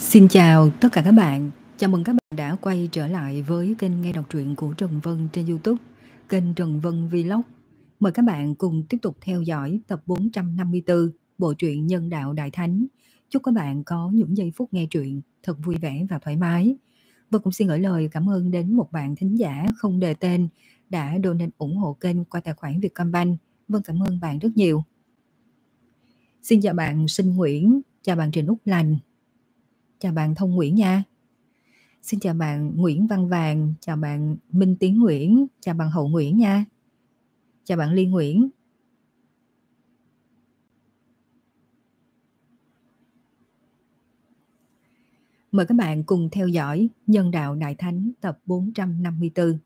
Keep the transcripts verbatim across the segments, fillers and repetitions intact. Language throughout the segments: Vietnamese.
Xin chào tất cả các bạn. Chào mừng các bạn đã quay trở lại với kênh nghe đọc truyện của Trần Vân trên YouTube, kênh Trần Vân Vlog. Mời các bạn cùng tiếp tục theo dõi tập bốn trăm năm mươi tư bộ truyện Nhân đạo Đại Thánh. Chúc các bạn có những giây phút nghe truyện thật vui vẻ và thoải mái. Và cũng xin gửi lời cảm ơn đến một bạn thính giả không đề tên đã donate ủng hộ kênh qua tài khoản Vietcombank. Vâng, cảm ơn bạn rất nhiều. Xin chào bạn Sinh Nguyễn, chào bạn Trịnh Úc Lành, chào bạn Thông Nguyễn nha. Xin chào bạn Nguyễn Văn Vàng, chào bạn Minh Tiến Nguyễn, chào bạn Hậu Nguyễn nha. Chào bạn Liên Nguyễn. Mời các bạn cùng theo dõi Nhân đạo Đại Thánh tập bốn trăm năm mươi tư.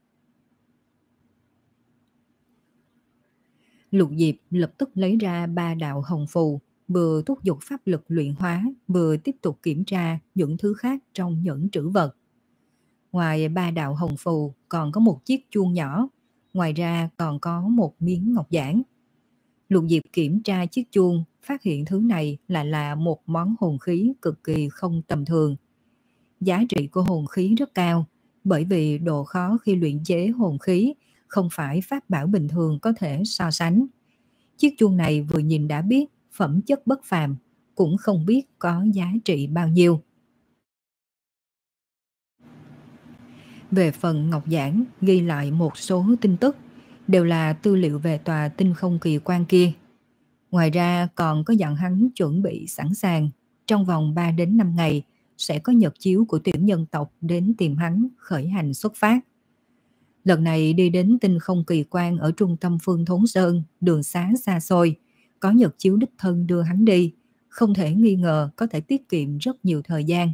Lục Diệp lập tức lấy ra ba đạo hồng phù, vừa thúc giục pháp lực luyện hóa, vừa tiếp tục kiểm tra những thứ khác trong nhẫn trữ vật. Ngoài ba đạo hồng phù còn có một chiếc chuông nhỏ, ngoài ra còn có một miếng ngọc giản. Lục Diệp kiểm tra chiếc chuông, phát hiện thứ này lại là một món hồn khí cực kỳ không tầm thường. Giá trị của hồn khí rất cao, bởi vì độ khó khi luyện chế hồn khí không phải pháp bảo bình thường có thể so sánh. Chiếc chuông này vừa nhìn đã biết phẩm chất bất phàm, cũng không biết có giá trị bao nhiêu. Về phần ngọc giản ghi lại một số tin tức, đều là tư liệu về tòa tinh không kỳ quan kia. Ngoài ra còn có dặn hắn chuẩn bị sẵn sàng, trong vòng ba đến năm ngày sẽ có nhật chiếu của tiểu nhân tộc đến tìm hắn khởi hành xuất phát. Lần này đi đến tinh không kỳ quan ở trung tâm Phương Thốn Sơn, đường xá xa xôi, có nhật chiếu đích thân đưa hắn đi, không thể nghi ngờ có thể tiết kiệm rất nhiều thời gian.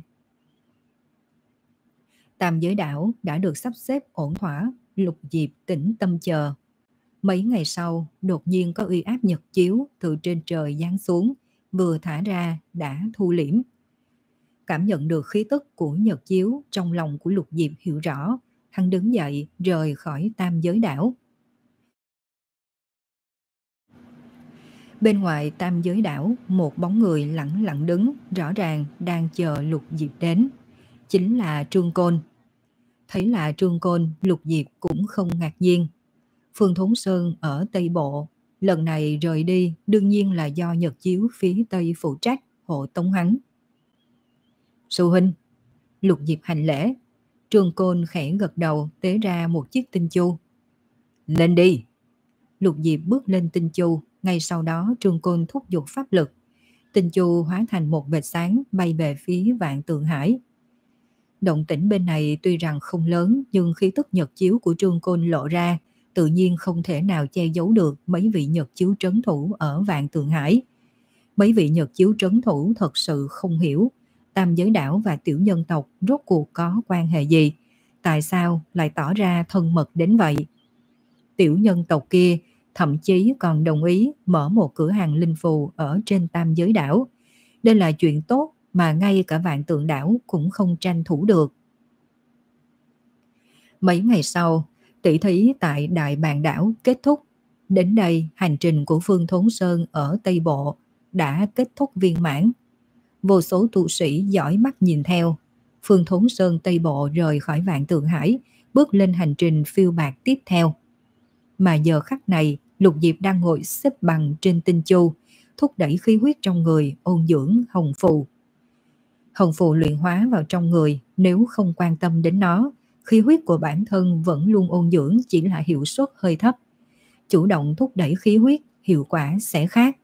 Tam giới đảo đã được sắp xếp ổn thỏa, Lục Diệp tĩnh tâm chờ. Mấy ngày sau, đột nhiên có uy áp nhật chiếu từ trên trời giáng xuống, vừa thả ra đã thu liễm. Cảm nhận được khí tức của nhật chiếu, trong lòng của Lục Diệp hiểu rõ, hắn đứng dậy rời khỏi tam giới đảo. Bên ngoài tam giới đảo, một bóng người lặng lặng đứng, rõ ràng đang chờ Lục Diệp đến. Chính là Trương Côn. Thấy là Trương Côn, Lục Diệp cũng không ngạc nhiên. Phương Thốn Sơn ở Tây Bộ, lần này rời đi đương nhiên là do nhật chiếu phía Tây phụ trách hộ tống hắn. Sư huynh. Lục Diệp hành lễ. Trương Côn khẽ gật đầu, tế ra một chiếc tinh chu. Lên đi. Lục Diệp bước lên tinh chu, ngay sau đó Trương Côn thúc giục pháp lực. Tinh chu hóa thành một vệt sáng bay về phía Vạn Tượng Hải. Động tĩnh bên này tuy rằng không lớn, nhưng khí tức nhật chiếu của Trương Côn lộ ra, tự nhiên không thể nào che giấu được mấy vị nhật chiếu trấn thủ ở Vạn Tượng Hải. Mấy vị nhật chiếu trấn thủ thật sự không hiểu tam giới đảo và tiểu nhân tộc rốt cuộc có quan hệ gì, tại sao lại tỏ ra thân mật đến vậy. Tiểu nhân tộc kia thậm chí còn đồng ý mở một cửa hàng linh phù ở trên tam giới đảo. Đây là chuyện tốt mà ngay cả Vạn Tượng đảo cũng không tranh thủ được. Mấy ngày sau, tỷ thí tại Đại Bàng đảo kết thúc. Đến đây, hành trình của Phương Thốn Sơn ở Tây Bộ đã kết thúc viên mãn. Vô số tu sĩ dõi mắt nhìn theo. Phương Thốn Sơn Tây Bộ rời khỏi Vạn Tượng Hải, bước lên hành trình phiêu bạt tiếp theo. Mà giờ khắc này, Lục Diệp đang ngồi xếp bằng trên tinh chu, thúc đẩy khí huyết trong người, ôn dưỡng hồng phù. Hồng phù luyện hóa vào trong người, nếu không quan tâm đến nó, khí huyết của bản thân vẫn luôn ôn dưỡng, chỉ là hiệu suất hơi thấp. Chủ động thúc đẩy khí huyết, hiệu quả sẽ khác.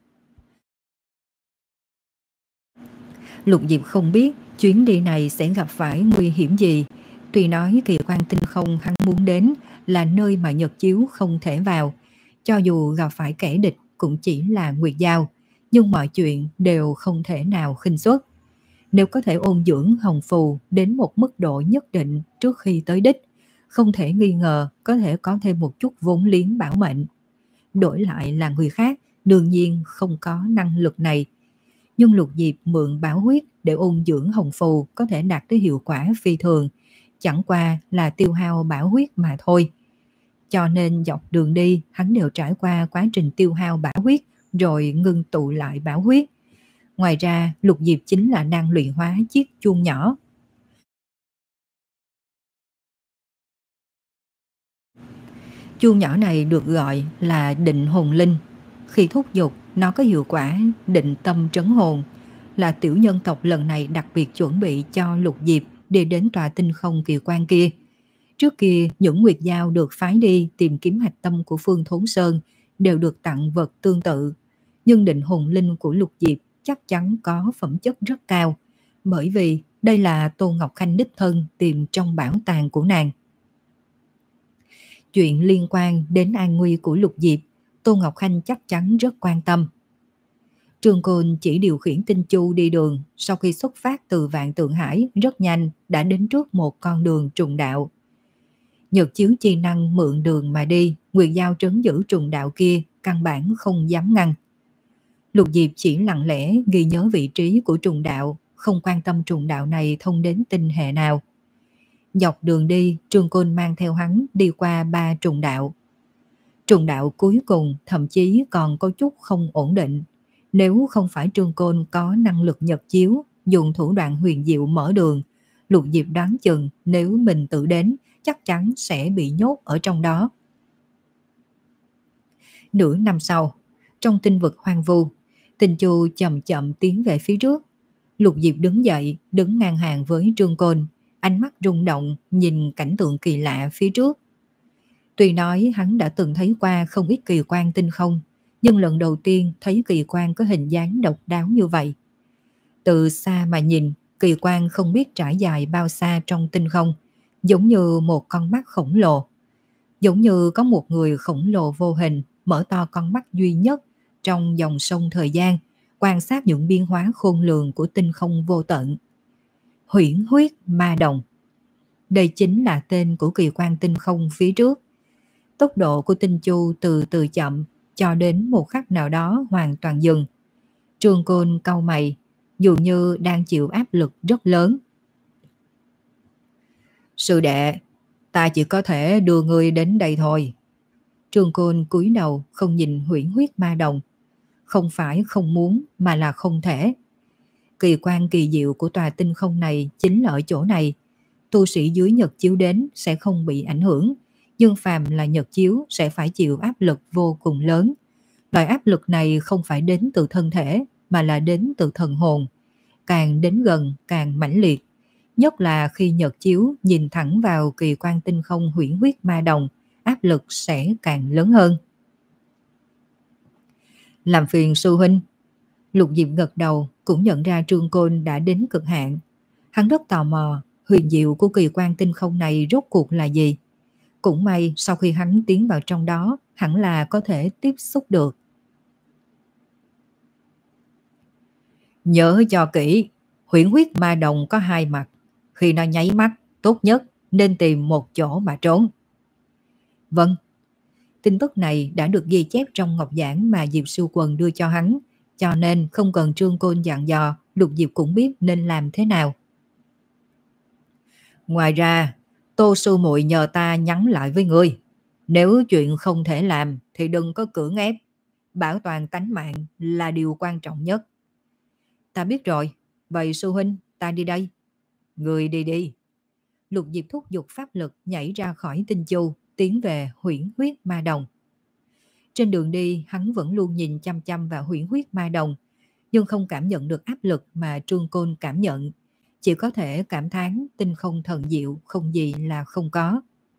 Lục Diệp không biết chuyến đi này sẽ gặp phải nguy hiểm gì. Tuy nói kỳ quan tinh không hắn muốn đến là nơi mà nhật chiếu không thể vào, cho dù gặp phải kẻ địch cũng chỉ là Nguyệt Giao, nhưng mọi chuyện đều không thể nào khinh suất. Nếu có thể ôn dưỡng hồng phù đến một mức độ nhất định trước khi tới đích, không thể nghi ngờ có thể có thêm một chút vốn liếng bảo mệnh. Đổi lại là người khác, đương nhiên không có năng lực này. Nhưng Lục Diệp mượn bảo huyết để ôn dưỡng hồng phù có thể đạt tới hiệu quả phi thường, chẳng qua là tiêu hao bảo huyết mà thôi. Cho nên dọc đường đi, hắn đều trải qua quá trình tiêu hao bảo huyết rồi ngưng tụ lại bảo huyết. Ngoài ra, Lục Diệp chính là đang luyện hóa chiếc chuông nhỏ. Chuông nhỏ này được gọi là định hồn linh. Khi thúc giục, nó có hiệu quả định tâm trấn hồn, là tiểu nhân tộc lần này đặc biệt chuẩn bị cho Lục Diệp đi đến tòa tinh không kỳ quan kia. Trước kia, những nguyệt giao được phái đi tìm kiếm hạch tâm của Phương Thốn Sơn đều được tặng vật tương tự. Nhưng định hồn linh của Lục Diệp chắc chắn có phẩm chất rất cao, bởi vì đây là Tô Ngọc Khanh đích thân tìm trong bảo tàng của nàng. Chuyện liên quan đến an nguy của Lục Diệp, Tô Ngọc Khanh chắc chắn rất quan tâm. Trương Côn chỉ điều khiển tinh chu đi đường, sau khi xuất phát từ Vạn Tượng Hải rất nhanh đã đến trước một con đường trùng đạo. Nhật chiếu chi năng mượn đường mà đi, nguyệt giao trấn giữ trùng đạo kia căn bản không dám ngăn. Lục Diệp chỉ lặng lẽ ghi nhớ vị trí của trùng đạo, không quan tâm trùng đạo này thông đến tinh hệ nào. Dọc đường đi, Trương Côn mang theo hắn đi qua ba trùng đạo. Trùng đạo cuối cùng thậm chí còn có chút không ổn định. Nếu không phải Trương Côn có năng lực nhật chiếu, dùng thủ đoạn huyền diệu mở đường, Lục Diệp đoán chừng nếu mình tự đến, chắc chắn sẽ bị nhốt ở trong đó. Nửa năm sau, trong tinh vực hoang vu, Tinh Chu chậm chậm tiến về phía trước. Lục Diệp đứng dậy, đứng ngang hàng với Trương Côn, ánh mắt rung động nhìn cảnh tượng kỳ lạ phía trước. Tuy nói hắn đã từng thấy qua không ít kỳ quan tinh không, nhưng lần đầu tiên thấy kỳ quan có hình dáng độc đáo như vậy. Từ xa mà nhìn, kỳ quan không biết trải dài bao xa trong tinh không, giống như một con mắt khổng lồ. Giống như có một người khổng lồ vô hình mở to con mắt duy nhất trong dòng sông thời gian, quan sát những biến hóa khôn lường của tinh không vô tận. Huyễn huyết ma đồng. Đây chính là tên của kỳ quan tinh không phía trước. Tốc độ của Tinh Chu từ từ chậm, cho đến một khắc nào đó hoàn toàn dừng. Trương Côn cau mày, dường như đang chịu áp lực rất lớn. Sư đệ, ta chỉ có thể đưa người đến đây thôi. Trương Côn cúi đầu không nhìn huyễn huyết ma đồng. Không phải không muốn mà là không thể. Kỳ quan kỳ diệu của tòa tinh không này chính là ở chỗ này. Tu sĩ dưới nhật chiếu đến sẽ không bị ảnh hưởng, nhưng phàm là nhật chiếu sẽ phải chịu áp lực vô cùng lớn. Loại áp lực này không phải đến từ thân thể mà là đến từ thần hồn. Càng đến gần càng mãnh liệt. Nhất là khi nhật chiếu nhìn thẳng vào kỳ quan tinh không huyễn huyết ma đồng, áp lực sẽ càng lớn hơn. Làm phiền sư huynh. Lục Diệp gật đầu, cũng nhận ra Trương Côn đã đến cực hạn. Hắn rất tò mò huyền diệu của kỳ quan tinh không này rốt cuộc là gì. Cũng may sau khi hắn tiến vào trong đó, hẳn là có thể tiếp xúc được. Nhớ cho kỹ, huyễn huyết ma đồng có hai mặt. Khi nó nháy mắt, tốt nhất nên tìm một chỗ mà trốn. Vâng. Tin tức này đã được ghi chép trong ngọc giản mà Diệp Sư Quần đưa cho hắn, cho nên không cần Trương Côn dặn dò, Lục Diệp cũng biết nên làm thế nào. Ngoài ra, Tô sư muội nhờ ta nhắn lại với ngươi. Nếu chuyện không thể làm thì đừng có cưỡng ép. Bảo toàn tánh mạng là điều quan trọng nhất. Ta biết rồi. Vậy sư huynh, ta đi đây. Ngươi đi đi. Lục Diệp thúc giục pháp lực nhảy ra khỏi Tinh Chu, tiến về huyễn huyết ma đồng. Trên đường đi, hắn vẫn luôn nhìn chăm chăm vào huyễn huyết ma đồng, nhưng không cảm nhận được áp lực mà Trương Côn cảm nhận. Chỉ có thể cảm thán tinh không thần diệu, không gì là không có.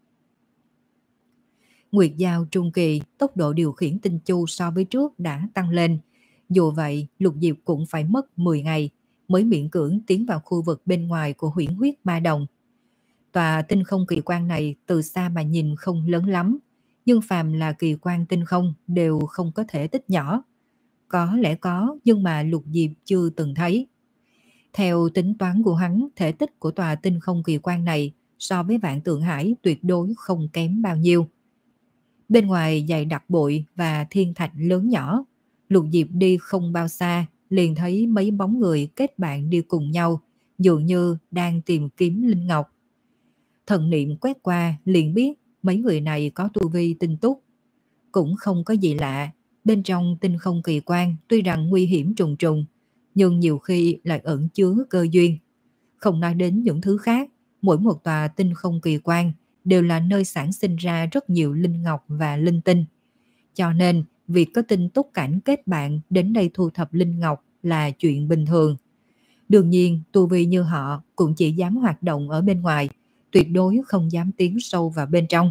Nguyệt giao trung kỳ, tốc độ điều khiển Tinh Chu so với trước đã tăng lên. Dù vậy, Lục Diệp cũng phải mất mười ngày mới miễn cưỡng tiến vào khu vực bên ngoài của huyễn huyết ma đồng. Tòa tinh không kỳ quan này từ xa mà nhìn không lớn lắm, nhưng phàm là kỳ quan tinh không đều không có thể tích nhỏ. Có lẽ có, nhưng mà Lục Diệp chưa từng thấy. Theo tính toán của hắn, thể tích của tòa tinh không kỳ quan này so với Vạn Tượng Hải tuyệt đối không kém bao nhiêu. Bên ngoài dày đặc bụi và thiên thạch lớn nhỏ, Lục Diệp đi không bao xa, liền thấy mấy bóng người kết bạn đi cùng nhau, dường như đang tìm kiếm linh ngọc. Thần niệm quét qua liền biết mấy người này có tu vi tinh túc. Cũng không có gì lạ, bên trong tinh không kỳ quan tuy rằng nguy hiểm trùng trùng, nhưng nhiều khi lại ẩn chứa cơ duyên. Không nói đến những thứ khác, mỗi một tòa tinh không kỳ quan đều là nơi sản sinh ra rất nhiều linh ngọc và linh tinh. Cho nên, việc có tinh túc cảnh kết bạn đến đây thu thập linh ngọc là chuyện bình thường. Đương nhiên, tu vi như họ cũng chỉ dám hoạt động ở bên ngoài, tuyệt đối không dám tiến sâu vào bên trong.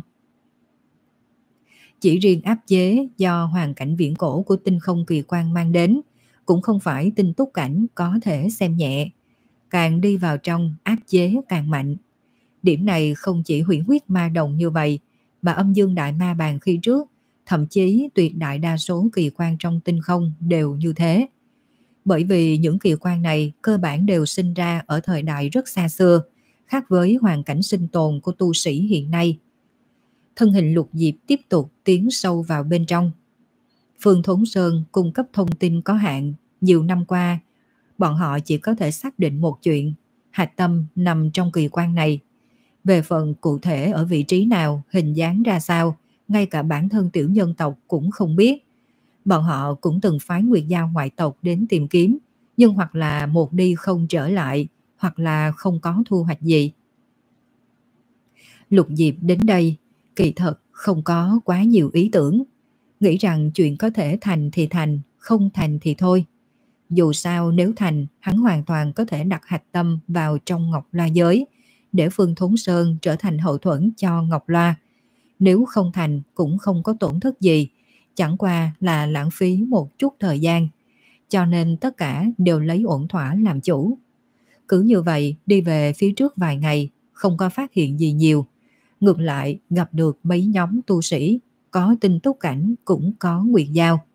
Chỉ riêng áp chế do hoàn cảnh viễn cổ của tinh không kỳ quan mang đến, cũng không phải tinh túc cảnh có thể xem nhẹ. Càng đi vào trong, áp chế càng mạnh. Điểm này không chỉ hủy huyết ma đồng như vậy, mà âm dương đại ma bàn khi trước, thậm chí tuyệt đại đa số kỳ quan trong tinh không đều như thế. Bởi vì những kỳ quan này cơ bản đều sinh ra ở thời đại rất xa xưa, khác với hoàn cảnh sinh tồn của tu sĩ hiện nay. Thân hình Lục Diệp tiếp tục tiến sâu vào bên trong. Phương Thốn Sơn cung cấp thông tin có hạn, nhiều năm qua, bọn họ chỉ có thể xác định một chuyện, hạch tâm nằm trong kỳ quan này. Về phần cụ thể ở vị trí nào, hình dáng ra sao, ngay cả bản thân tiểu nhân tộc cũng không biết. Bọn họ cũng từng phái Nguyệt Giao ngoại tộc đến tìm kiếm, nhưng hoặc là một đi không trở lại, hoặc là không có thu hoạch gì. Lục Diệp đến đây, kỳ thật không có quá nhiều ý tưởng, nghĩ rằng chuyện có thể thành thì thành, không thành thì thôi. Dù sao nếu thành, hắn hoàn toàn có thể đặt hạch tâm vào trong Ngọc Loa giới, để Phương Thốn Sơn trở thành hậu thuẫn cho Ngọc Loa. Nếu không thành cũng không có tổn thất gì, chẳng qua là lãng phí một chút thời gian. Cho nên tất cả đều lấy ổn thỏa làm chủ. Cứ như vậy đi về phía trước vài ngày, không có phát hiện gì nhiều. Ngược lại gặp được mấy nhóm tu sĩ, có tinh túc cảnh cũng có Nguyệt Giao.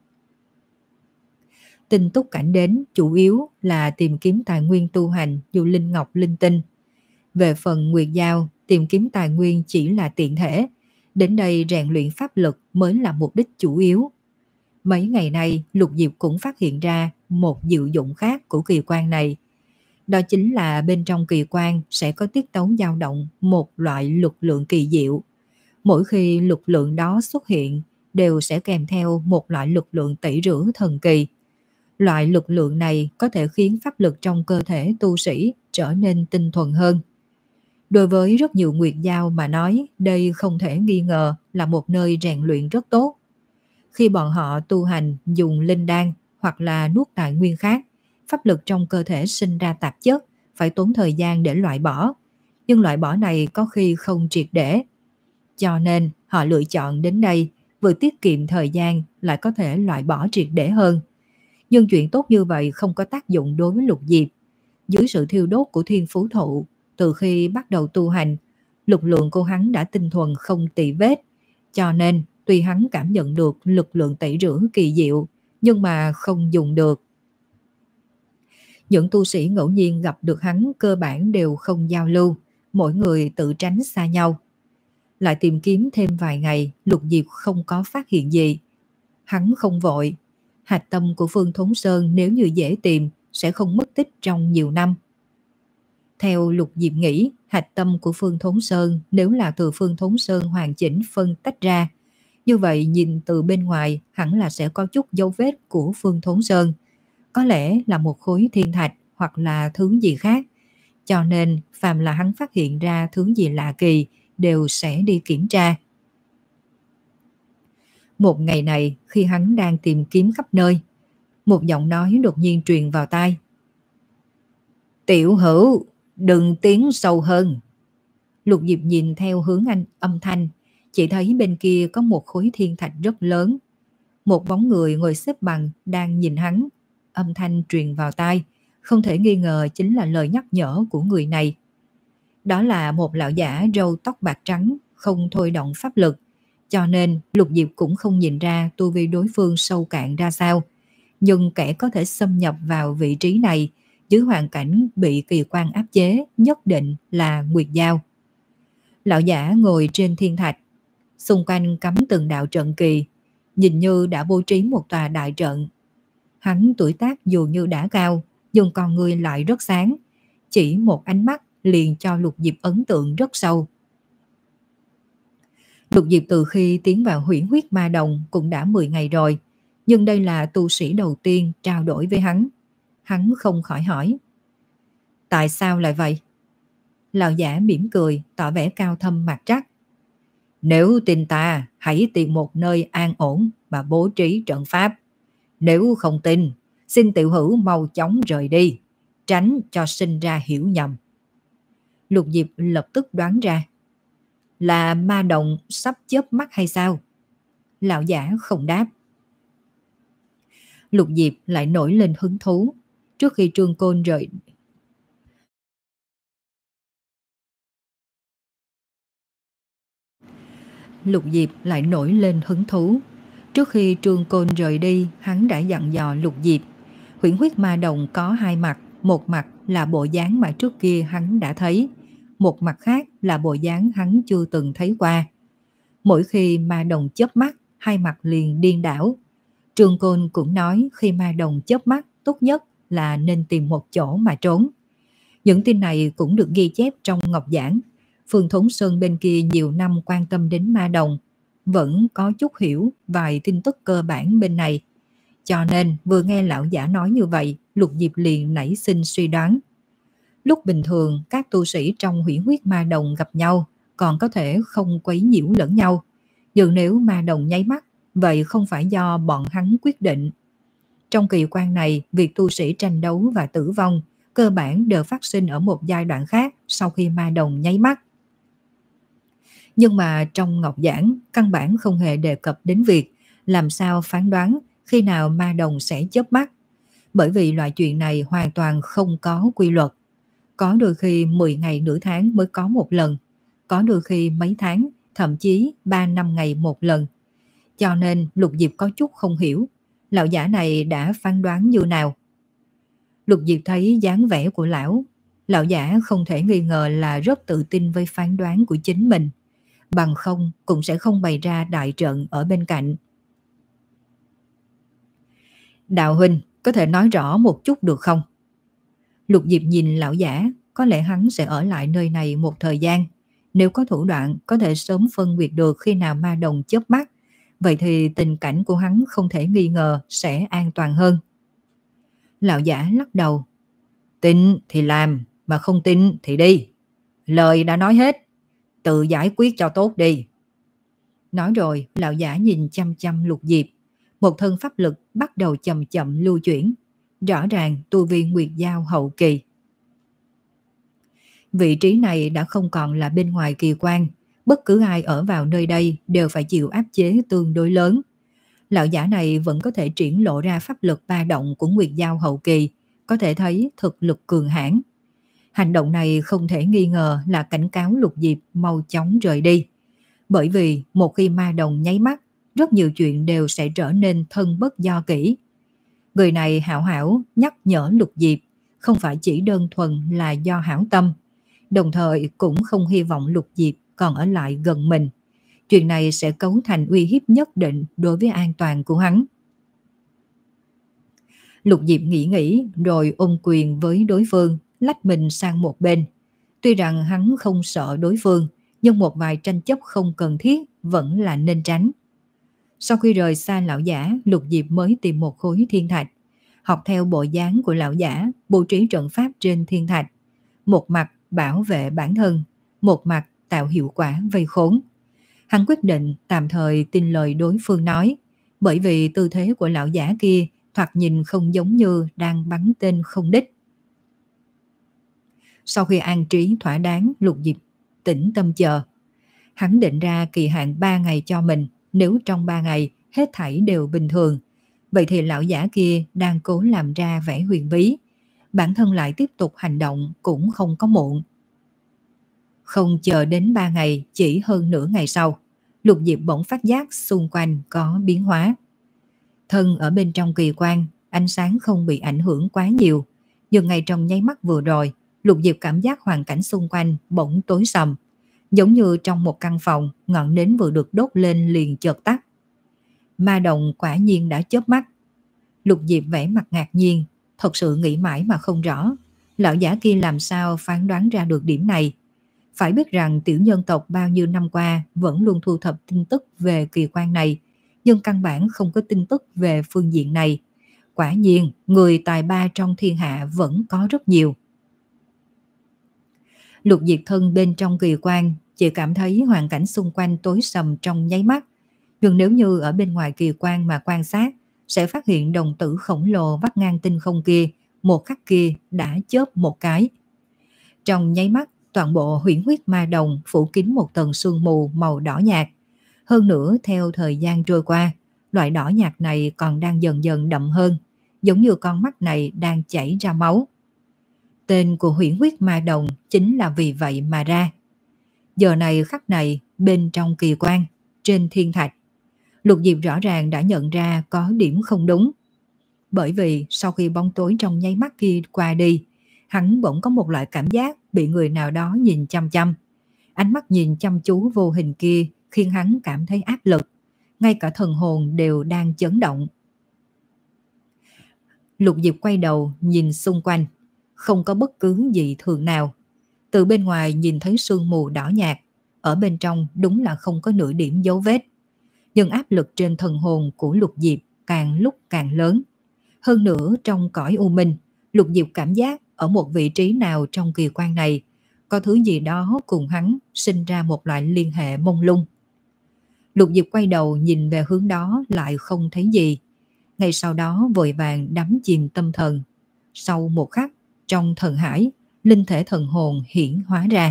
Tinh túc cảnh đến chủ yếu là tìm kiếm tài nguyên tu hành như linh ngọc linh tinh. Về phần Nguyệt Giao, tìm kiếm tài nguyên chỉ là tiện thể, đến đây rèn luyện pháp lực mới là mục đích chủ yếu. Mấy ngày nay Lục Diệp cũng phát hiện ra một diệu dụng khác của kỳ quan này. Đó chính là bên trong kỳ quan sẽ có tiết tấu dao động một loại lực lượng kỳ diệu. Mỗi khi lực lượng đó xuất hiện đều sẽ kèm theo một loại lực lượng tẩy rửa thần kỳ. Loại lực lượng này có thể khiến pháp lực trong cơ thể tu sĩ trở nên tinh thuần hơn. Đối với rất nhiều Nguyệt Giao mà nói, đây không thể nghi ngờ là một nơi rèn luyện rất tốt. Khi bọn họ tu hành dùng linh đan hoặc là nuốt tài nguyên khác, pháp lực trong cơ thể sinh ra tạp chất, phải tốn thời gian để loại bỏ. Nhưng loại bỏ này có khi không triệt để. Cho nên họ lựa chọn đến đây, vừa tiết kiệm thời gian lại có thể loại bỏ triệt để hơn. Nhưng chuyện tốt như vậy không có tác dụng đối với Lục Diệp. Dưới sự thiêu đốt của thiên phú thụ, từ khi bắt đầu tu hành, lực lượng của hắn đã tinh thuần không tì vết. Cho nên tuy hắn cảm nhận được lực lượng tẩy rửa kỳ diệu, nhưng mà không dùng được. Những tu sĩ ngẫu nhiên gặp được hắn cơ bản đều không giao lưu, mỗi người tự tránh xa nhau. Lại tìm kiếm thêm vài ngày, Lục Diệp không có phát hiện gì. Hắn không vội. Hạch tâm của Phương Thốn Sơn nếu như dễ tìm sẽ không mất tích trong nhiều năm. Theo Lục Diệp nghĩ, hạch tâm của Phương Thốn Sơn nếu là từ Phương Thốn Sơn hoàn chỉnh phân tách ra, như vậy nhìn từ bên ngoài hẳn là sẽ có chút dấu vết của Phương Thốn Sơn. Có lẽ là một khối thiên thạch hoặc là thứ gì khác. Cho nên phàm là hắn phát hiện ra thứ gì lạ kỳ đều sẽ đi kiểm tra. Một ngày này khi hắn đang tìm kiếm khắp nơi, một giọng nói đột nhiên truyền vào tai. Tiểu Hữu, đừng tiến sâu hơn. Lục Diệp nhìn theo hướng anh âm thanh, chỉ thấy bên kia có một khối thiên thạch rất lớn. Một bóng người ngồi xếp bằng đang nhìn hắn. Âm thanh truyền vào tai, không thể nghi ngờ chính là lời nhắc nhở của người này. Đó là một lão giả râu tóc bạc trắng, không thôi động pháp lực. Cho nên Lục Diệp cũng không nhìn ra tu vi đối phương sâu cạn ra sao. Nhưng kẻ có thể xâm nhập vào vị trí này dưới hoàn cảnh bị kỳ quan áp chế nhất định là Nguyệt Giao. Lão giả ngồi trên thiên thạch, xung quanh cắm từng đạo trận kỳ, nhìn như đã bố trí một tòa đại trận. Hắn tuổi tác dù như đã cao, nhưng con người lại rất sáng, chỉ một ánh mắt liền cho Lục Diệp ấn tượng rất sâu. Lục Diệp từ khi tiến vào Huyễn Huyết Ma Đồng cũng đã mười ngày rồi, nhưng đây là tu sĩ đầu tiên trao đổi với hắn. hắn không khỏi hỏi. Tại sao lại vậy? Lão giả mỉm cười, tỏ vẻ cao thâm mặt trắc. Nếu tin ta, hãy tìm một nơi an ổn và bố trí trận pháp. Nếu không tin, xin tiểu hữu mau chóng rời đi, tránh cho sinh ra hiểu nhầm. Lục Diệp lập tức đoán ra. Là ma đồng sắp chớp mắt hay sao? Lão giả không đáp. Lục Diệp lại nổi lên hứng thú. Trước khi Trương Côn rời Lục Diệp lại nổi lên hứng thú. Trước khi Trương Côn rời đi, hắn đã dặn dò Lục Diệp. Huyễn huyết ma đồng có hai mặt, một mặt là bộ dáng mà trước kia hắn đã thấy, một mặt khác là bộ dáng hắn chưa từng thấy qua. Mỗi khi ma đồng chớp mắt, hai mặt liền điên đảo. Trương Côn cũng nói khi ma đồng chớp mắt, tốt nhất là nên tìm một chỗ mà trốn. Những tin này cũng được ghi chép trong Ngọc Giảng. Phương Thốn Sơn bên kia nhiều năm quan tâm đến ma đồng, vẫn có chút hiểu vài tin tức cơ bản bên này. Cho nên vừa nghe lão giả nói như vậy, Lục Diệp liền nảy sinh suy đoán. Lúc bình thường các tu sĩ trong huyễn huyết ma đồng gặp nhau còn có thể không quấy nhiễu lẫn nhau. Nhưng nếu ma đồng nháy mắt, vậy không phải do bọn hắn quyết định. Trong kỳ quan này, việc tu sĩ tranh đấu và tử vong cơ bản đều phát sinh ở một giai đoạn khác sau khi ma đồng nháy mắt. Nhưng mà trong Ngọc Giảng, căn bản không hề đề cập đến việc làm sao phán đoán khi nào ma đồng sẽ chớp mắt. Bởi vì loại chuyện này hoàn toàn không có quy luật. Có đôi khi mười ngày nửa tháng mới có một lần, có đôi khi mấy tháng, thậm chí ba năm ngày một lần. Cho nên Lục Diệp có chút không hiểu, lão giả này đã phán đoán như nào. Lục Diệp thấy dáng vẻ của lão, lão giả không thể nghi ngờ là rất tự tin với phán đoán của chính mình, bằng không cũng sẽ không bày ra đại trận ở bên cạnh. Đạo huynh, có thể nói rõ một chút được không? Lục Diệp nhìn lão giả, có lẽ hắn sẽ ở lại nơi này một thời gian. Nếu có thủ đoạn có thể sớm phân biệt được khi nào ma đồng chớp mắt, vậy thì tình cảnh của hắn không thể nghi ngờ sẽ an toàn hơn. Lão giả lắc đầu. Tin thì làm, mà không tin thì đi. Lời đã nói hết, tự giải quyết cho tốt đi. Nói rồi, lão giả nhìn chăm chăm Lục Diệp. Một thân pháp lực bắt đầu chậm chậm lưu chuyển. Rõ ràng tu vi Nguyệt Giao hậu kỳ. Vị trí này đã không còn là bên ngoài kỳ quan. Bất cứ ai ở vào nơi đây đều phải chịu áp chế tương đối lớn. Lão giả này vẫn có thể triển lộ ra pháp lực ba động của Nguyệt Giao hậu kỳ, có thể thấy thực lực cường hãn. Hành động này không thể nghi ngờ là cảnh cáo Lục Diệp mau chóng rời đi. Bởi vì một khi ma đồng nháy mắt, rất nhiều chuyện đều sẽ trở nên thân bất do kỷ. Người này hảo hảo nhắc nhở Lục Diệp, không phải chỉ đơn thuần là do hảo tâm, đồng thời cũng không hy vọng Lục Diệp còn ở lại gần mình. Chuyện này sẽ cấu thành uy hiếp nhất định đối với an toàn của hắn. Lục Diệp nghĩ nghĩ rồi ôm quyền với đối phương, lách mình sang một bên. Tuy rằng hắn không sợ đối phương, nhưng một vài tranh chấp không cần thiết vẫn là nên tránh. Sau khi rời xa lão giả, Lục Diệp mới tìm một khối thiên thạch, học theo bộ dáng của lão giả, bố trí trận pháp trên thiên thạch. Một mặt bảo vệ bản thân, một mặt tạo hiệu quả vây khốn. Hắn quyết định tạm thời tin lời đối phương nói, bởi vì tư thế của lão giả kia thoạt nhìn không giống như đang bắn tên không đích. Sau khi an trí thỏa đáng, Lục Diệp tĩnh tâm chờ. Hắn định ra kỳ hạn ba ngày cho mình, nếu trong ba ngày hết thảy đều bình thường, vậy thì lão giả kia đang cố làm ra vẻ huyền bí, bản thân lại tiếp tục hành động cũng không có muộn. Không chờ đến ba ngày, chỉ hơn nửa ngày sau, Lục Diệp bỗng phát giác xung quanh có biến hóa. Thân ở bên trong kỳ quan, ánh sáng không bị ảnh hưởng quá nhiều, nhưng ngay trong nháy mắt vừa rồi, Lục Diệp cảm giác hoàn cảnh xung quanh bỗng tối sầm, giống như trong một căn phòng, ngọn nến vừa được đốt lên liền chợt tắt. Ma đồng quả nhiên đã chớp mắt. Lục Diệp vẻ mặt ngạc nhiên, thật sự nghĩ mãi mà không rõ, lão giả kia làm sao phán đoán ra được điểm này. Phải biết rằng tiểu nhân tộc bao nhiêu năm qua vẫn luôn thu thập tin tức về kỳ quan này, nhưng căn bản không có tin tức về phương diện này. quả nhiên người tài ba trong thiên hạ vẫn có rất nhiều. Lục Diệp thân bên trong kỳ quan, chỉ cảm thấy hoàn cảnh xung quanh tối sầm trong nháy mắt. Nhưng nếu như ở bên ngoài kỳ quan mà quan sát, sẽ phát hiện đồng tử khổng lồ vắt ngang tinh không kia, một khắc kia đã chớp một cái. Trong nháy mắt, toàn bộ huyễn huyết ma đồng phủ kín một tầng sương mù màu đỏ nhạt. Hơn nữa, theo thời gian trôi qua, loại đỏ nhạt này còn đang dần dần đậm hơn, giống như con mắt này đang chảy ra máu. Tên của huyễn huyết ma đồng chính là vì vậy mà ra. Giờ này khắc này, bên trong kỳ quan, trên thiên thạch, Lục Diệp rõ ràng đã nhận ra có điểm không đúng. Bởi vì sau khi bóng tối trong nháy mắt kia qua đi, hắn bỗng có một loại cảm giác bị người nào đó nhìn chăm chăm. Ánh mắt nhìn chăm chú vô hình kia khiến hắn cảm thấy áp lực, ngay cả thần hồn đều đang chấn động. Lục Diệp quay đầu nhìn xung quanh, không có bất cứ gì thường nào. Từ bên ngoài nhìn thấy sương mù đỏ nhạt, ở bên trong đúng là không có nửa điểm dấu vết. Nhưng áp lực trên thần hồn của Lục Diệp càng lúc càng lớn. Hơn nữa trong cõi u minh, Lục Diệp cảm giác ở một vị trí nào trong kỳ quan này, có thứ gì đó cùng hắn sinh ra một loại liên hệ mông lung. Lục Diệp quay đầu nhìn về hướng đó lại không thấy gì. Ngay sau đó vội vàng đắm chìm tâm thần. Sau một khắc, trong thần hải, linh thể thần hồn hiển hóa ra.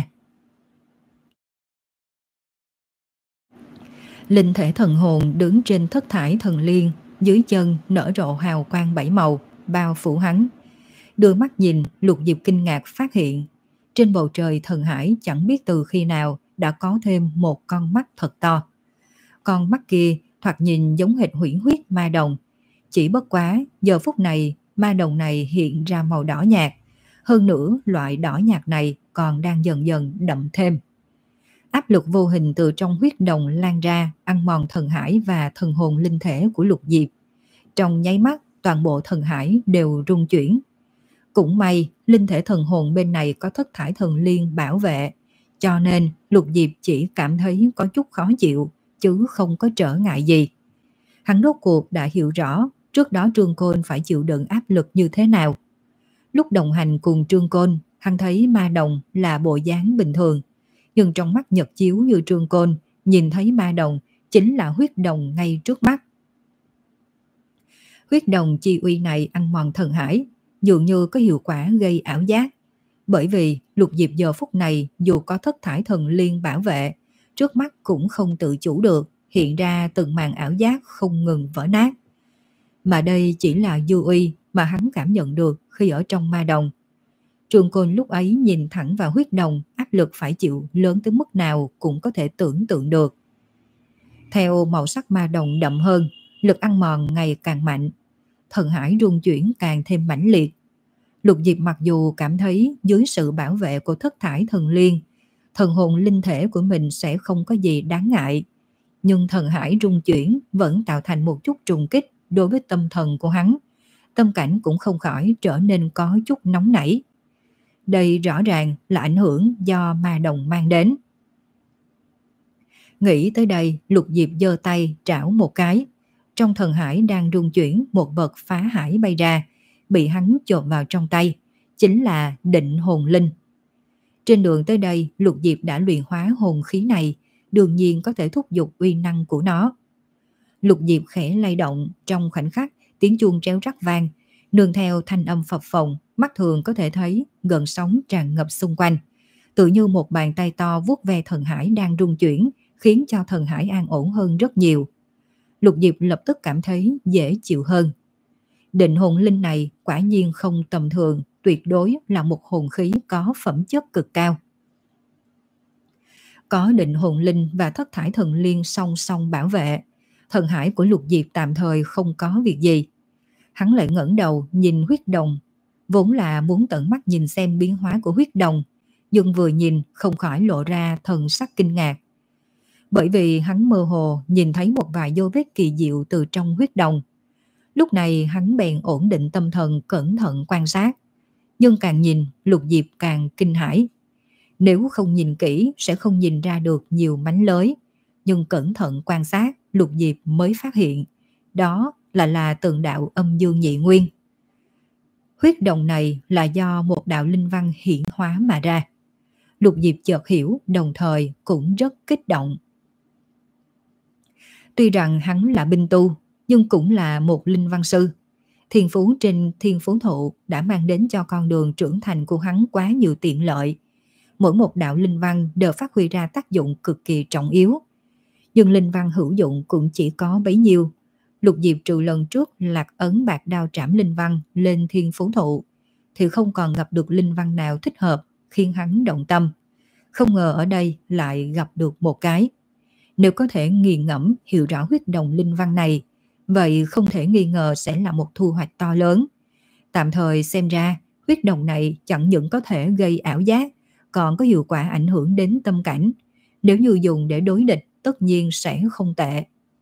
Linh thể thần hồn đứng trên thất thải thần liên, dưới chân nở rộ hào quang bảy màu, bao phủ hắn. Đưa mắt nhìn, Lục Diệp kinh ngạc phát hiện, trên bầu trời thần hải chẳng biết từ khi nào đã có thêm một con mắt thật to. Con mắt kia thoạt nhìn giống hệt huyễn huyết ma đồng. Chỉ bất quá, giờ phút này, ma đồng này hiện ra màu đỏ nhạt. Hơn nữa, loại đỏ nhạt này còn đang dần dần đậm thêm. Áp lực vô hình từ trong huyết đồng lan ra, ăn mòn thần hải và thần hồn linh thể của Lục Diệp. Trong nháy mắt, toàn bộ thần hải đều rung chuyển. Cũng may, linh thể thần hồn bên này có thất thải thần liên bảo vệ, cho nên Lục Diệp chỉ cảm thấy có chút khó chịu, chứ không có trở ngại gì. Hắn rốt cuộc đã hiểu rõ trước đó Trương Côn phải chịu đựng áp lực như thế nào. Lúc đồng hành cùng Trương Côn, hắn thấy ma đồng là bộ dáng bình thường, nhưng trong mắt nhật chiếu như Trương Côn, nhìn thấy ma đồng chính là huyết đồng ngay trước mắt. Huyết đồng chi uy này ăn mòn thần hải, dường như có hiệu quả gây ảo giác. Bởi vì Lục Diệp giờ phút này dù có thất thải thần liên bảo vệ, trước mắt cũng không tự chủ được, hiện ra từng màn ảo giác không ngừng vỡ nát. Mà đây chỉ là dư uy mà hắn cảm nhận được khi ở trong ma đồng. Trương Côn lúc ấy nhìn thẳng vào huyết đồng, áp lực phải chịu lớn tới mức nào cũng có thể tưởng tượng được. Theo màu sắc ma đồng đậm hơn, lực ăn mòn ngày càng mạnh, thần hải rung chuyển càng thêm mãnh liệt. Lục Diệp mặc dù cảm thấy dưới sự bảo vệ của thất thải thần liên, thần hồn linh thể của mình sẽ không có gì đáng ngại, nhưng thần hải rung chuyển vẫn tạo thành một chút trùng kích đối với tâm thần của hắn. Tâm cảnh cũng không khỏi trở nên có chút nóng nảy. Đây rõ ràng là ảnh hưởng do ma đồng mang đến. Nghĩ tới đây, Lục Diệp giơ tay trảo một cái. Trong thần hải đang rung chuyển, một vật phá hải bay ra, bị hắn chộp vào trong tay, chính là định hồn linh. Trên đường tới đây, Lục Diệp đã luyện hóa hồn khí này, đương nhiên có thể thúc giục uy năng của nó. Lục Diệp khẽ lay động, trong khoảnh khắc, tiếng chuông réo rắt vang, nương theo thanh âm phập phồng, mắt thường có thể thấy gợn sóng tràn ngập xung quanh, tự như một bàn tay to vuốt ve thần hải đang rung chuyển, khiến cho thần hải an ổn hơn rất nhiều. Lục Diệp lập tức cảm thấy dễ chịu hơn. Định hồn linh này quả nhiên không tầm thường, tuyệt đối là một hồn khí có phẩm chất cực cao. Có định hồn linh và thất thải thần liên song song bảo vệ, thần hải của Lục Diệp tạm thời không có việc gì. Hắn lại ngẩng đầu nhìn huyết đồng, vốn là muốn tận mắt nhìn xem biến hóa của huyết đồng, nhưng vừa nhìn không khỏi lộ ra thần sắc kinh ngạc. Bởi vì hắn mơ hồ nhìn thấy một vài dấu vết kỳ diệu từ trong huyết đồng. Lúc này hắn bèn ổn định tâm thần cẩn thận quan sát, nhưng càng nhìn Lục Diệp càng kinh hãi. Nếu không nhìn kỹ sẽ không nhìn ra được nhiều mánh lới, nhưng cẩn thận quan sát Lục Diệp mới phát hiện đó lại là tượng đạo âm dương nhị nguyên. Huyết đồng này là do một đạo linh văn hiển hóa mà ra. Lục Diệp chợt hiểu, đồng thời cũng rất kích động. Tuy rằng hắn là binh tu, nhưng cũng là một linh văn sư. Thiên phú trên thiên phú thụ đã mang đến cho con đường trưởng thành của hắn quá nhiều tiện lợi. Mỗi một đạo linh văn đều phát huy ra tác dụng cực kỳ trọng yếu. Nhưng linh văn hữu dụng cũng chỉ có bấy nhiêu. Lục Diệp trừ lần trước lạc ấn bạc đao trảm linh văn lên thiên phú thụ, thì không còn gặp được linh văn nào thích hợp khiến hắn động tâm. Không ngờ ở đây lại gặp được một cái. Nếu có thể nghiền ngẫm hiểu rõ huyết đồng linh văn này, vậy không thể nghi ngờ sẽ là một thu hoạch to lớn. Tạm thời xem ra, huyết đồng này chẳng những có thể gây ảo giác, còn có hiệu quả ảnh hưởng đến tâm cảnh. Nếu như dùng để đối địch, tất nhiên sẽ không tệ.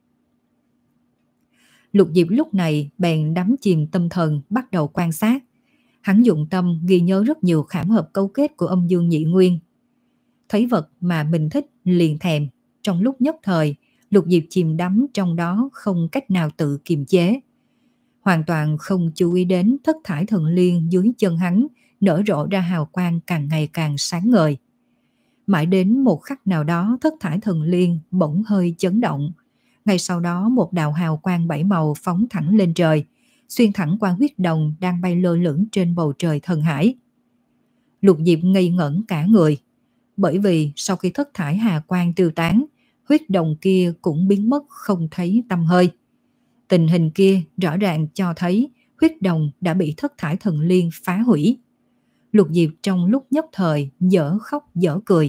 Lục Diệp lúc này bèn đắm chìm tâm thần, bắt đầu quan sát. Hắn dụng tâm ghi nhớ rất nhiều khảm hợp cấu kết của âm dương nhị nguyên. Thấy vật mà mình thích liền thèm. Trong lúc nhất thời, Lục Diệp chìm đắm trong đó không cách nào tự kiềm chế. Hoàn toàn không chú ý đến thất thải thần liên dưới chân hắn nở rộ ra hào quang càng ngày càng sáng ngời. Mãi đến một khắc nào đó, thất thải thần liên bỗng hơi chấn động. Ngay sau đó một đạo hào quang bảy màu phóng thẳng lên trời, xuyên thẳng qua huyết đồng đang bay lơ lửng trên bầu trời thần hải. Lục Diệp ngây ngẩn cả người, bởi vì sau khi thất thải hà quang tiêu tán, huyết đồng kia cũng biến mất không thấy tăm hơi. Tình hình kia rõ ràng cho thấy huyết đồng đã bị thất thải thần liên phá hủy. Lục Diệp trong lúc nhất thời dở khóc dở cười.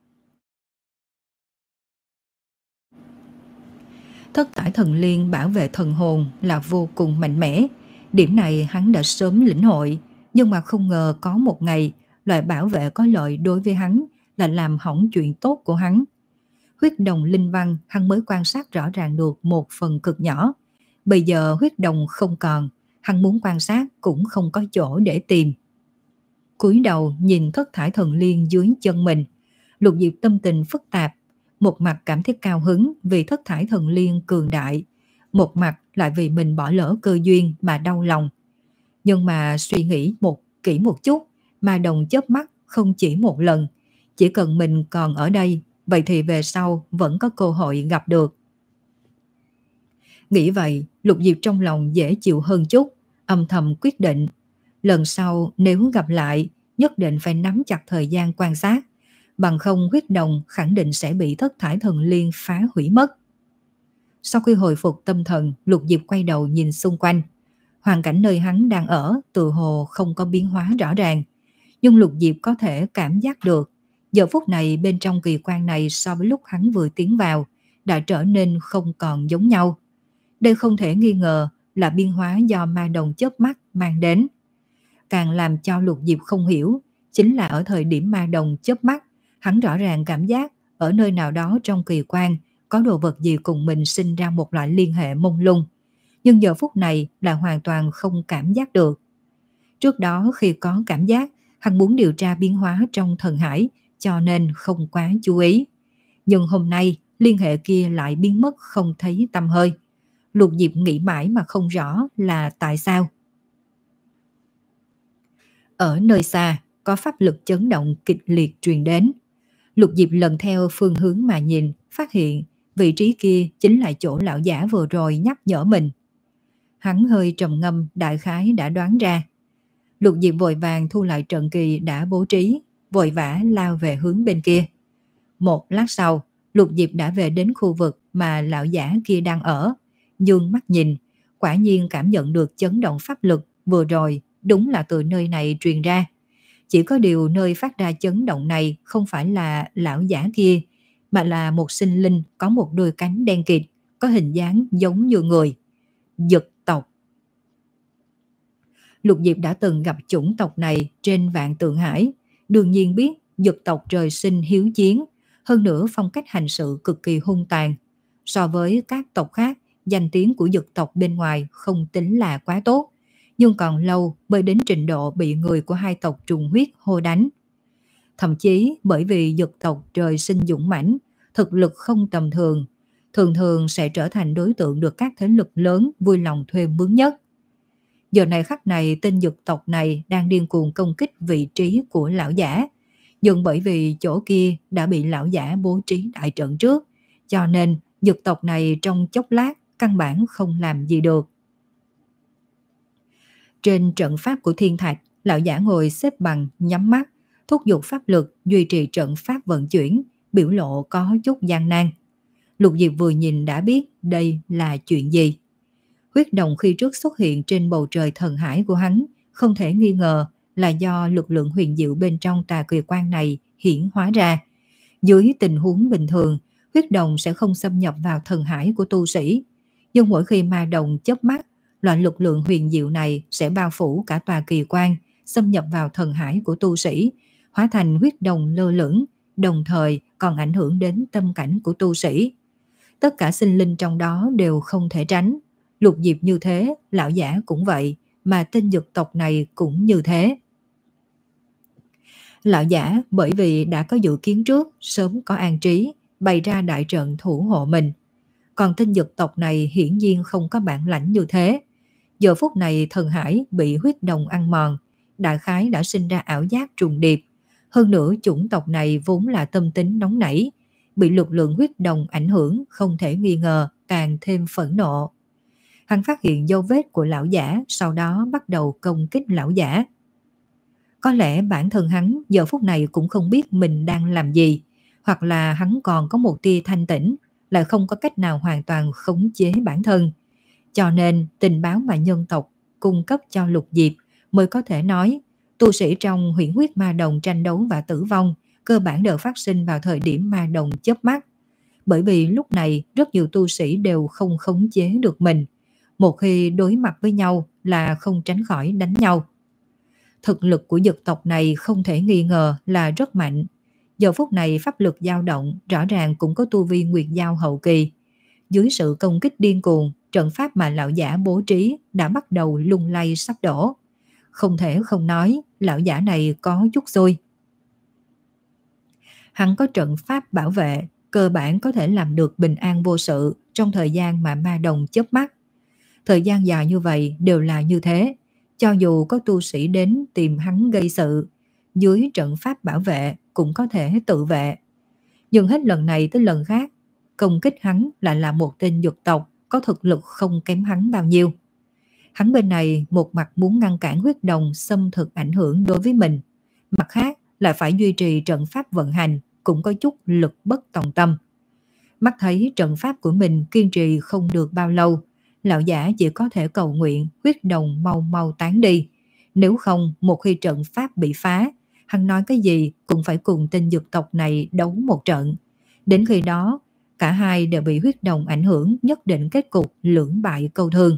Thất thải thần liên bảo vệ thần hồn là vô cùng mạnh mẽ. Điểm này hắn đã sớm lĩnh hội, nhưng mà không ngờ có một ngày loại bảo vệ có lợi đối với hắn là làm hỏng chuyện tốt của hắn. Huyết đồng linh văn hắn mới quan sát rõ ràng được một phần cực nhỏ. Bây giờ huyết đồng không còn, hắn muốn quan sát cũng không có chỗ để tìm. Cúi đầu nhìn thất thải thần liên dưới chân mình, Lục Diệp tâm tình phức tạp, một mặt cảm thấy cao hứng vì thất thải thần liên cường đại, một mặt lại vì mình bỏ lỡ cơ duyên mà đau lòng. Nhưng mà suy nghĩ một kỹ một chút, mà đồng chớp mắt không chỉ một lần, chỉ cần mình còn ở đây, vậy thì về sau vẫn có cơ hội gặp được. Nghĩ vậy, Lục Diệp trong lòng dễ chịu hơn chút, âm thầm quyết định. Lần sau nếu gặp lại, nhất định phải nắm chặt thời gian quan sát, bằng không huyết đồng khẳng định sẽ bị thất thải thần liên phá hủy mất. Sau khi hồi phục tâm thần, Lục Diệp quay đầu nhìn xung quanh. Hoàn cảnh nơi hắn đang ở tự hồ không có biến hóa rõ ràng, nhưng Lục Diệp có thể cảm giác được giờ phút này bên trong kỳ quan này so với lúc hắn vừa tiến vào đã trở nên không còn giống nhau. Đây không thể nghi ngờ là biến hóa do ma đồng chớp mắt mang đến. Càng làm cho Lục Diệp không hiểu chính là ở thời điểm ma đồng chớp mắt, hắn rõ ràng cảm giác ở nơi nào đó trong kỳ quan có đồ vật gì cùng mình sinh ra một loại liên hệ mông lung, nhưng giờ phút này là hoàn toàn không cảm giác được. Trước đó khi có cảm giác, hắn muốn điều tra biến hóa trong thần hải cho nên không quá chú ý. Nhưng hôm nay liên hệ kia lại biến mất không thấy tăm hơi. Lục Diệp nghĩ mãi mà không rõ là tại sao. Ở nơi xa có pháp lực chấn động kịch liệt truyền đến. Lục Diệp lần theo phương hướng mà nhìn, phát hiện vị trí kia chính là chỗ lão giả vừa rồi nhắc nhở mình. Hắn hơi trầm ngâm, đại khái đã đoán ra. Lục Diệp vội vàng thu lại trận kỳ đã bố trí, vội vã lao về hướng bên kia. Một lát sau, Lục Diệp đã về đến khu vực mà lão giả kia đang ở. Dương mắt nhìn, quả nhiên cảm nhận được chấn động pháp lực vừa rồi đúng là từ nơi này truyền ra. Chỉ có điều nơi phát ra chấn động này không phải là lão giả kia, mà là một sinh linh có một đôi cánh đen kịt, có hình dáng giống như người. Dực tộc. Lục Diệp đã từng gặp chủng tộc này trên Vạn Tượng Hải, đương nhiên biết dực tộc trời sinh hiếu chiến, hơn nữa phong cách hành sự cực kỳ hung tàn. So với các tộc khác, danh tiếng của dực tộc bên ngoài không tính là quá tốt, nhưng còn lâu mới đến trình độ bị người của hai tộc trùng huyết hô đánh. Thậm chí bởi vì dực tộc trời sinh dũng mãnh, thực lực không tầm thường, thường thường sẽ trở thành đối tượng được các thế lực lớn vui lòng thuê mướn nhất. Giờ này khắc này, tên dực tộc này đang điên cuồng công kích vị trí của lão giả. Nhưng bởi vì chỗ kia đã bị lão giả bố trí đại trận trước, cho nên dực tộc này trong chốc lát căn bản không làm gì được. Trên trận pháp của thiên thạch, lão giả ngồi xếp bằng nhắm mắt, thúc giục pháp lực duy trì trận pháp vận chuyển, biểu lộ có chút gian nan. Lục Diệp vừa nhìn đã biết đây là chuyện gì. Huyết đồng khi trước xuất hiện trên bầu trời thần hải của hắn, không thể nghi ngờ là do lực lượng huyền diệu bên trong tà kỳ quan này hiển hóa ra. Dưới tình huống bình thường, huyết đồng sẽ không xâm nhập vào thần hải của tu sĩ. Nhưng mỗi khi ma đồng chớp mắt, loại lực lượng huyền diệu này sẽ bao phủ cả tòa kỳ quan, xâm nhập vào thần hải của tu sĩ, hóa thành huyết đồng lơ lửng, đồng thời còn ảnh hưởng đến tâm cảnh của tu sĩ. Tất cả sinh linh trong đó đều không thể tránh. Lục Diệp như thế, lão giả cũng vậy, mà tên dực tộc này cũng như thế. Lão giả bởi vì đã có dự kiến trước, sớm có an trí, bày ra đại trận thủ hộ mình. Còn tên dực tộc này hiển nhiên không có bản lãnh như thế. Giờ phút này thần hải bị huyết đồng ăn mòn, đại khái đã sinh ra ảo giác trùng điệp. Hơn nữa chủng tộc này vốn là tâm tính nóng nảy, bị lực lượng huyết đồng ảnh hưởng không thể nghi ngờ, càng thêm phẫn nộ. Hắn phát hiện dấu vết của lão giả, sau đó bắt đầu công kích lão giả. Có lẽ bản thân hắn giờ phút này cũng không biết mình đang làm gì, hoặc là hắn còn có một tia thanh tỉnh, lại không có cách nào hoàn toàn khống chế bản thân. Cho nên tình báo mà nhân tộc cung cấp cho Lục Diệp mới có thể nói tu sĩ trong huyễn huyết ma đồng tranh đấu và tử vong cơ bản đều phát sinh vào thời điểm ma đồng chớp mắt. Bởi vì lúc này rất nhiều tu sĩ đều không khống chế được mình. Một khi đối mặt với nhau là không tránh khỏi đánh nhau. Thực lực của dực tộc này không thể nghi ngờ là rất mạnh. Giờ phút này pháp lực dao động, rõ ràng cũng có tu vi nguyệt giao hậu kỳ. Dưới sự công kích điên cuồng, trận pháp mà lão giả bố trí đã bắt đầu lung lay sắp đổ. Không thể không nói, lão giả này có chút xui. Hắn có trận pháp bảo vệ, cơ bản có thể làm được bình an vô sự trong thời gian mà ma đồng chớp mắt. Thời gian dài như vậy đều là như thế. Cho dù có tu sĩ đến tìm hắn gây sự, dưới trận pháp bảo vệ cũng có thể tự vệ. Nhưng hết lần này tới lần khác, công kích hắn lại là một tên dực tộc có thực lực không kém hắn bao nhiêu. Hắn bên này một mặt muốn ngăn cản huyết đồng xâm thực ảnh hưởng đối với mình, mặt khác lại phải duy trì trận pháp vận hành, cũng có chút lực bất tòng tâm. Mắt thấy trận pháp của mình kiên trì không được bao lâu, lão giả chỉ có thể cầu nguyện huyết đồng mau mau tán đi. Nếu không, một khi trận pháp bị phá, hắn nói cái gì cũng phải cùng tên dực tộc này đấu một trận. Đến khi đó, cả hai đều bị huyết đồng ảnh hưởng, nhất định kết cục lưỡng bại câu thương.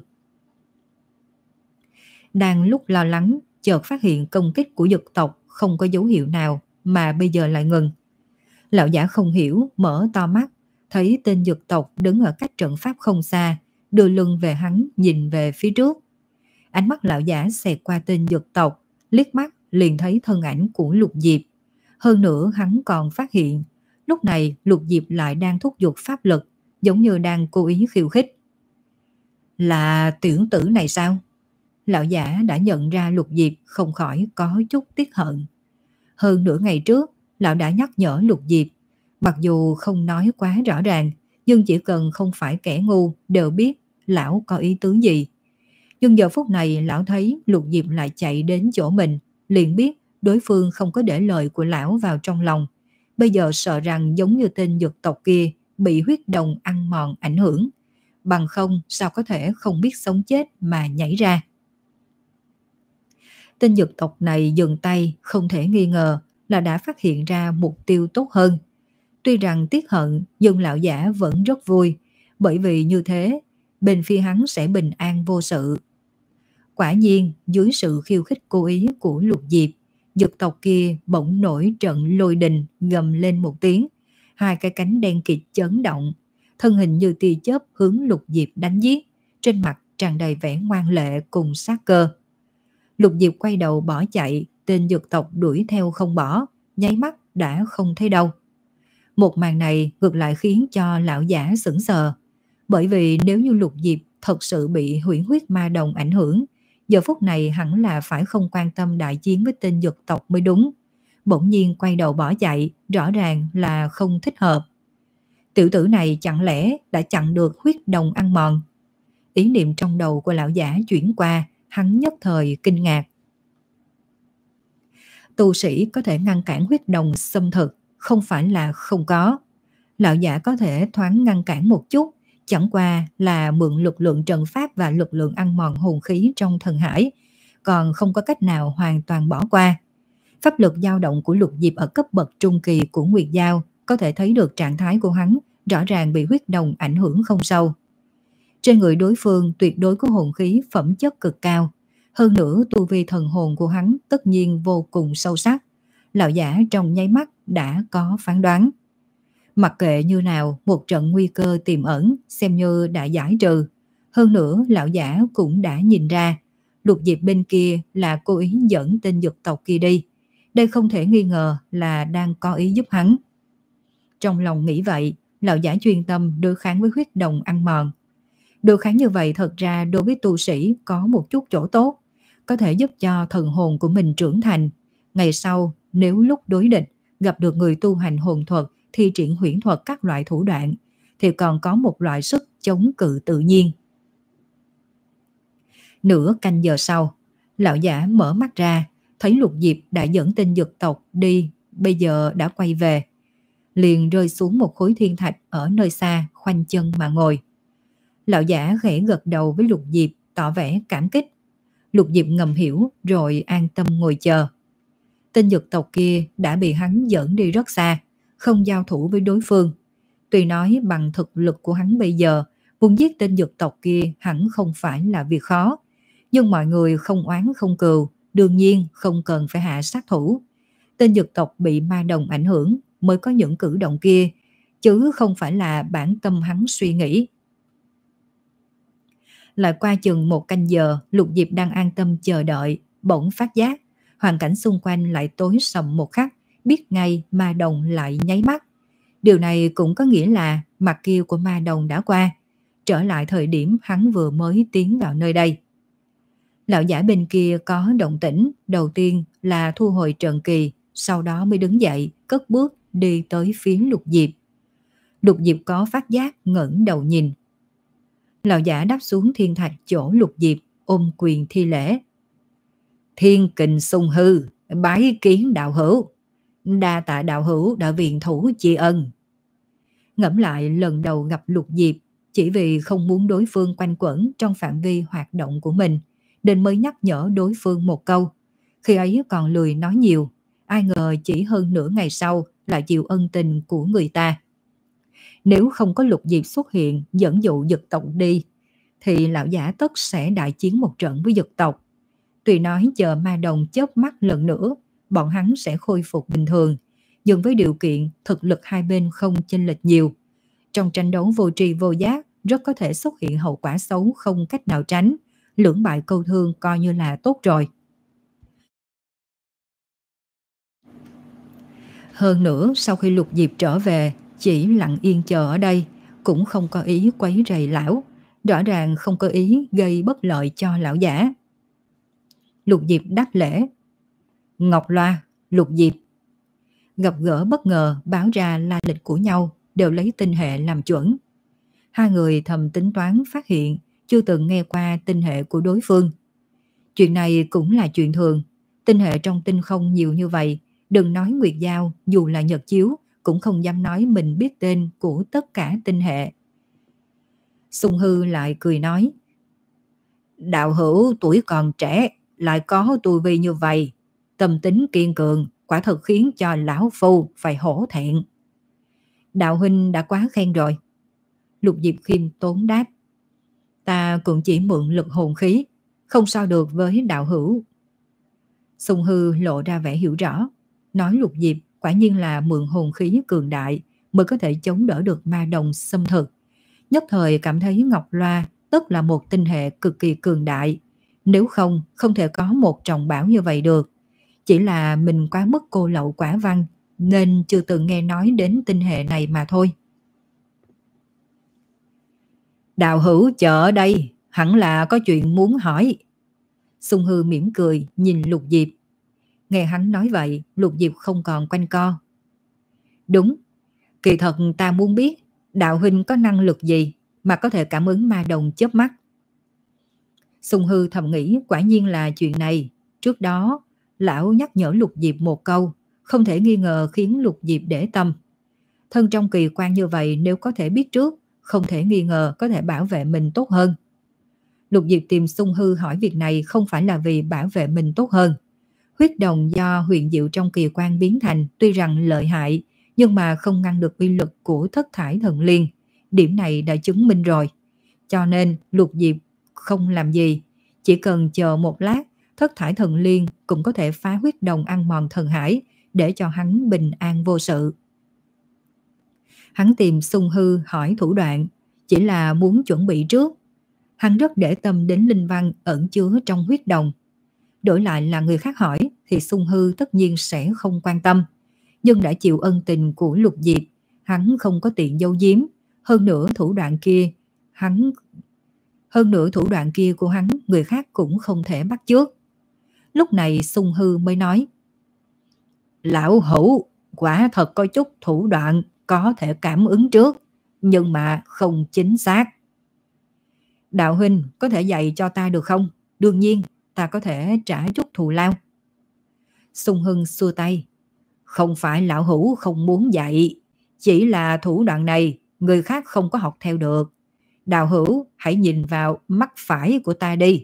Đang lúc lo lắng, chợt phát hiện công kích của dực tộc không có dấu hiệu nào mà bây giờ lại ngừng. Lão giả không hiểu, mở to mắt, thấy tên dực tộc đứng ở cách trận pháp không xa, đưa lưng về hắn nhìn về phía trước. Ánh mắt lão giả xẹt qua tên dực tộc, liếc mắt liền thấy thân ảnh của Lục Diệp. Hơn nữa hắn còn phát hiện, lúc này Lục Diệp lại đang thúc giục pháp lực, giống như đang cố ý khiêu khích. Là tiểu tử này sao? Lão giả đã nhận ra Lục Diệp, không khỏi có chút tiếc hận. Hơn nửa ngày trước, lão đã nhắc nhở Lục Diệp, mặc dù không nói quá rõ ràng, nhưng chỉ cần không phải kẻ ngu đều biết lão có ý tứ gì. Nhưng giờ phút này lão thấy Lục Diệp lại chạy đến chỗ mình, liền biết đối phương không có để lời của lão vào trong lòng. Bây giờ sợ rằng giống như tên dực tộc kia bị huyết đồng ăn mòn ảnh hưởng. Bằng không sao có thể không biết sống chết mà nhảy ra. Tên dực tộc này dừng tay, không thể nghi ngờ là đã phát hiện ra mục tiêu tốt hơn. Tuy rằng tiếc hận, nhưng lão giả vẫn rất vui, bởi vì như thế, bên phía hắn sẽ bình an vô sự. Quả nhiên, dưới sự khiêu khích cố ý của Lục Diệp, dực tộc kia bỗng nổi trận lôi đình, gầm lên một tiếng. Hai cái cánh đen kịt chấn động, thân hình như tia chớp hướng Lục Diệp đánh giết, trên mặt tràn đầy vẻ ngoan lệ cùng sát cơ. Lục Diệp quay đầu bỏ chạy, tên dực tộc đuổi theo không bỏ, nháy mắt đã không thấy đâu. Một màn này ngược lại khiến cho lão giả sững sờ, bởi vì nếu như Lục Diệp thật sự bị huyễn huyết ma đồng ảnh hưởng, giờ phút này hẳn là phải không quan tâm đại chiến với tên dực tộc mới đúng. Bỗng nhiên quay đầu bỏ chạy, rõ ràng là không thích hợp. Tiểu tử này chẳng lẽ đã chặn được huyết đồng ăn mòn? Ý niệm trong đầu của lão giả chuyển qua, hắn nhất thời kinh ngạc. Tu sĩ có thể ngăn cản huyết đồng xâm thực, không phải là không có. Lão giả có thể thoáng ngăn cản một chút, chẳng qua là mượn lực lượng trận pháp và lực lượng ăn mòn hồn khí trong thần hải, còn không có cách nào hoàn toàn bỏ qua. Pháp lực dao động của Lục Diệp ở cấp bậc trung kỳ của Nguyệt Giao, có thể thấy được trạng thái của hắn rõ ràng bị huyết đồng ảnh hưởng không sâu. Trên người đối phương tuyệt đối có hồn khí phẩm chất cực cao, hơn nữa tu vi thần hồn của hắn tất nhiên vô cùng sâu sắc. Lão giả trong nháy mắt đã có phán đoán. Mặc kệ như nào, một trận nguy cơ tiềm ẩn xem như đã giải trừ. Hơn nữa lão giả cũng đã nhìn ra Lục Diệp bên kia là cố ý dẫn tên dực tộc kia đi. Đây không thể nghi ngờ là đang có ý giúp hắn. Trong lòng nghĩ vậy, lão giả chuyên tâm đối kháng với huyết đồng ăn mòn. Đối kháng như vậy thật ra đối với tu sĩ có một chút chỗ tốt, có thể giúp cho thần hồn của mình trưởng thành. Ngày sau nếu lúc đối địch gặp được người tu hành hồn thuật, thi triển huyễn thuật các loại thủ đoạn, thì còn có một loại sức chống cự tự nhiên. Nửa canh giờ sau, lão giả mở mắt ra, thấy Lục Diệp đã dẫn tên dực tộc đi, bây giờ đã quay về. Liền rơi xuống một khối thiên thạch ở nơi xa, khoanh chân mà ngồi. Lão giả khẽ gật đầu với Lục Diệp, tỏ vẻ cảm kích. Lục Diệp ngầm hiểu rồi an tâm ngồi chờ. Tên dực tộc kia đã bị hắn dẫn đi rất xa, không giao thủ với đối phương. Tuy nói bằng thực lực của hắn bây giờ, muốn giết tên dực tộc kia hẳn không phải là việc khó. Nhưng mọi người không oán không cừu, đương nhiên không cần phải hạ sát thủ. Tên dực tộc bị ma đồng ảnh hưởng mới có những cử động kia, chứ không phải là bản tâm hắn suy nghĩ. Lại qua chừng một canh giờ, Lục Diệp đang an tâm chờ đợi, bỗng phát giác hoàn cảnh xung quanh lại tối sầm một khắc, biết ngay ma đồng lại nháy mắt. Điều này cũng có nghĩa là mặt kia của ma đồng đã qua, trở lại thời điểm hắn vừa mới tiến vào nơi đây. Lão giả bên kia có động tĩnh, đầu tiên là thu hồi trận kỳ, sau đó mới đứng dậy, cất bước đi tới phía Lục Diệp. Lục Diệp có phát giác, ngẩng đầu nhìn. Lão giả đáp xuống thiên thạch chỗ Lục Diệp, ôm quyền thi lễ. Thiên kình sung hư, bái kiến đạo hữu. Đa tạ đạo hữu đã viện thủ tri ân. Ngẫm lại lần đầu gặp Lục Diệp, chỉ vì không muốn đối phương quanh quẩn trong phạm vi hoạt động của mình, nên mới nhắc nhở đối phương một câu. Khi ấy còn lười nói nhiều, ai ngờ chỉ hơn nửa ngày sau lại chịu ân tình của người ta. Nếu không có Lục Diệp xuất hiện dẫn dụ dực tộc đi, thì lão giả tất sẽ đại chiến một trận với dực tộc. Tuy nói chờ ma đồng chớp mắt lần nữa, bọn hắn sẽ khôi phục bình thường, nhưng với điều kiện thực lực hai bên không chênh lệch nhiều. Trong tranh đấu vô tri vô giác, rất có thể xuất hiện hậu quả xấu không cách nào tránh, lưỡng bại câu thương coi như là tốt rồi. Hơn nữa, sau khi Lục Diệp trở về, chỉ lặng yên chờ ở đây, cũng không có ý quấy rầy lão, rõ ràng không có ý gây bất lợi cho lão giả. Lục Diệp đáp lễ. Ngọc Loa, Lục Diệp. Gặp gỡ bất ngờ báo ra la lịch của nhau, đều lấy tinh hệ làm chuẩn. Hai người thầm tính toán phát hiện chưa từng nghe qua tinh hệ của đối phương. Chuyện này cũng là chuyện thường, tinh hệ trong tinh không nhiều như vậy, đừng nói Nguyệt Giao, dù là Nhật Chiếu cũng không dám nói mình biết tên của tất cả tinh hệ. Sung Hư lại cười nói. Đạo hữu tuổi còn trẻ, lại có tu vi như vậy, tâm tính kiên cường, quả thật khiến cho lão phu phải hổ thẹn. Đạo huynh đã quá khen rồi. Lục Diệp khiêm tốn đáp. Ta cũng chỉ mượn lực hồn khí, không so được với đạo hữu. Sung Hư lộ ra vẻ hiểu rõ, nói Lục Diệp quả nhiên là mượn hồn khí cường đại mới có thể chống đỡ được ma đồng xâm thực. Nhất thời cảm thấy Ngọc Loa tất là một tinh hệ cực kỳ cường đại, nếu không không thể có một trọng bảo như vậy được. Chỉ là mình quá mức cô lậu quả văn, nên chưa từng nghe nói đến tinh hệ này mà thôi. Đạo hữu chờ ở đây, hẳn là có chuyện muốn hỏi. Sung Hư mỉm cười nhìn Lục Diệp. Nghe hắn nói vậy, Lục Diệp không còn quanh co. Đúng, kỳ thật ta muốn biết đạo huynh có năng lực gì mà có thể cảm ứng ma đồng chớp mắt. Sung Hư thầm nghĩ quả nhiên là chuyện này. Trước đó, lão nhắc nhở Lục Diệp một câu, không thể nghi ngờ khiến Lục Diệp để tâm. Thân trong kỳ quan như vậy nếu có thể biết trước, không thể nghi ngờ có thể bảo vệ mình tốt hơn. Lục Diệp tìm Sung Hư hỏi việc này không phải là vì bảo vệ mình tốt hơn. Huyết đồng do huyền diệu trong kỳ quan biến thành tuy rằng lợi hại, nhưng mà không ngăn được uy lực của thất thải thần liên. Điểm này đã chứng minh rồi. Cho nên Lục Diệp không làm gì, chỉ cần chờ một lát, thất thải thần liên cũng có thể phá huyết đồng ăn mòn thần hải, để cho hắn bình an vô sự. Hắn tìm Sung Hư hỏi thủ đoạn, chỉ là muốn chuẩn bị trước. Hắn rất để tâm đến linh văn ẩn chứa trong huyết đồng. Đổi lại là người khác hỏi thì Sung Hư tất nhiên sẽ không quan tâm. Nhưng đã chịu ân tình của Lục Diệp, hắn không có tiện giấu giếm. Hơn nữa thủ đoạn kia, hắn hơn nữa thủ đoạn kia của hắn người khác cũng không thể bắt chước. Lúc này Sung Hư mới nói: Lão hữu quả thật có chút thủ đoạn có thể cảm ứng trước, nhưng mà không chính xác. Đạo huynh có thể dạy cho ta được không? Đương nhiên ta có thể trả chút thù lao. Sung Hưng xua tay: Không phải lão hữu không muốn dạy, chỉ là thủ đoạn này người khác không có học theo được. Đạo hữu hãy nhìn vào mắt phải của ta đi.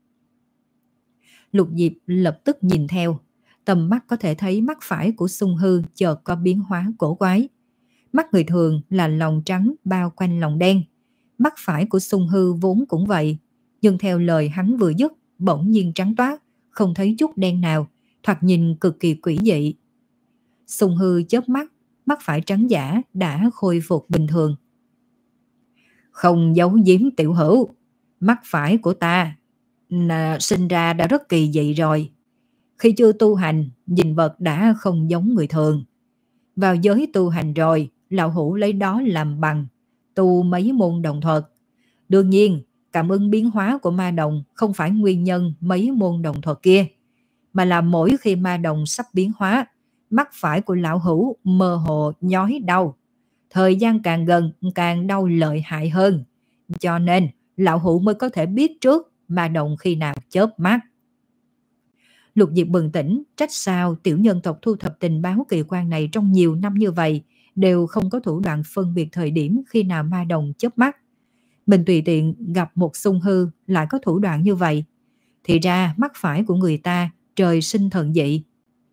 Lục Diệp lập tức nhìn theo. Tầm mắt có thể thấy mắt phải của Sung Hư chợt có biến hóa cổ quái. Mắt người thường là lòng trắng bao quanh lòng đen. Mắt phải của Sung Hư vốn cũng vậy, nhưng theo lời hắn vừa dứt, bỗng nhiên trắng toát, không thấy chút đen nào, thoạt nhìn cực kỳ quỷ dị. Sung Hư chớp mắt, mắt phải trắng giả đã khôi phục bình thường. Không giấu giếm tiểu hữu, mắt phải của ta là sinh ra đã rất kỳ dị rồi. Khi chưa tu hành, nhìn vật đã không giống người thường. Vào giới tu hành rồi, lão hữu lấy đó làm bằng, tu mấy môn đồng thuật. Đương nhiên, cảm ứng biến hóa của ma đồng không phải nguyên nhân mấy môn đồng thuật kia, mà là mỗi khi ma đồng sắp biến hóa, mắt phải của lão hữu mơ hồ nhói đau. Thời gian càng gần càng đau lợi hại hơn. Cho nên, lão hữu mới có thể biết trước ma đồng khi nào chớp mắt. Lục Diệp bừng tỉnh, trách sao tiểu nhân tộc thu thập tình báo kỳ quan này trong nhiều năm như vậy, đều không có thủ đoạn phân biệt thời điểm khi nào ma đồng chớp mắt. Mình tùy tiện gặp một Sung Hư lại có thủ đoạn như vậy. Thì ra mắt phải của người ta trời sinh thần dị.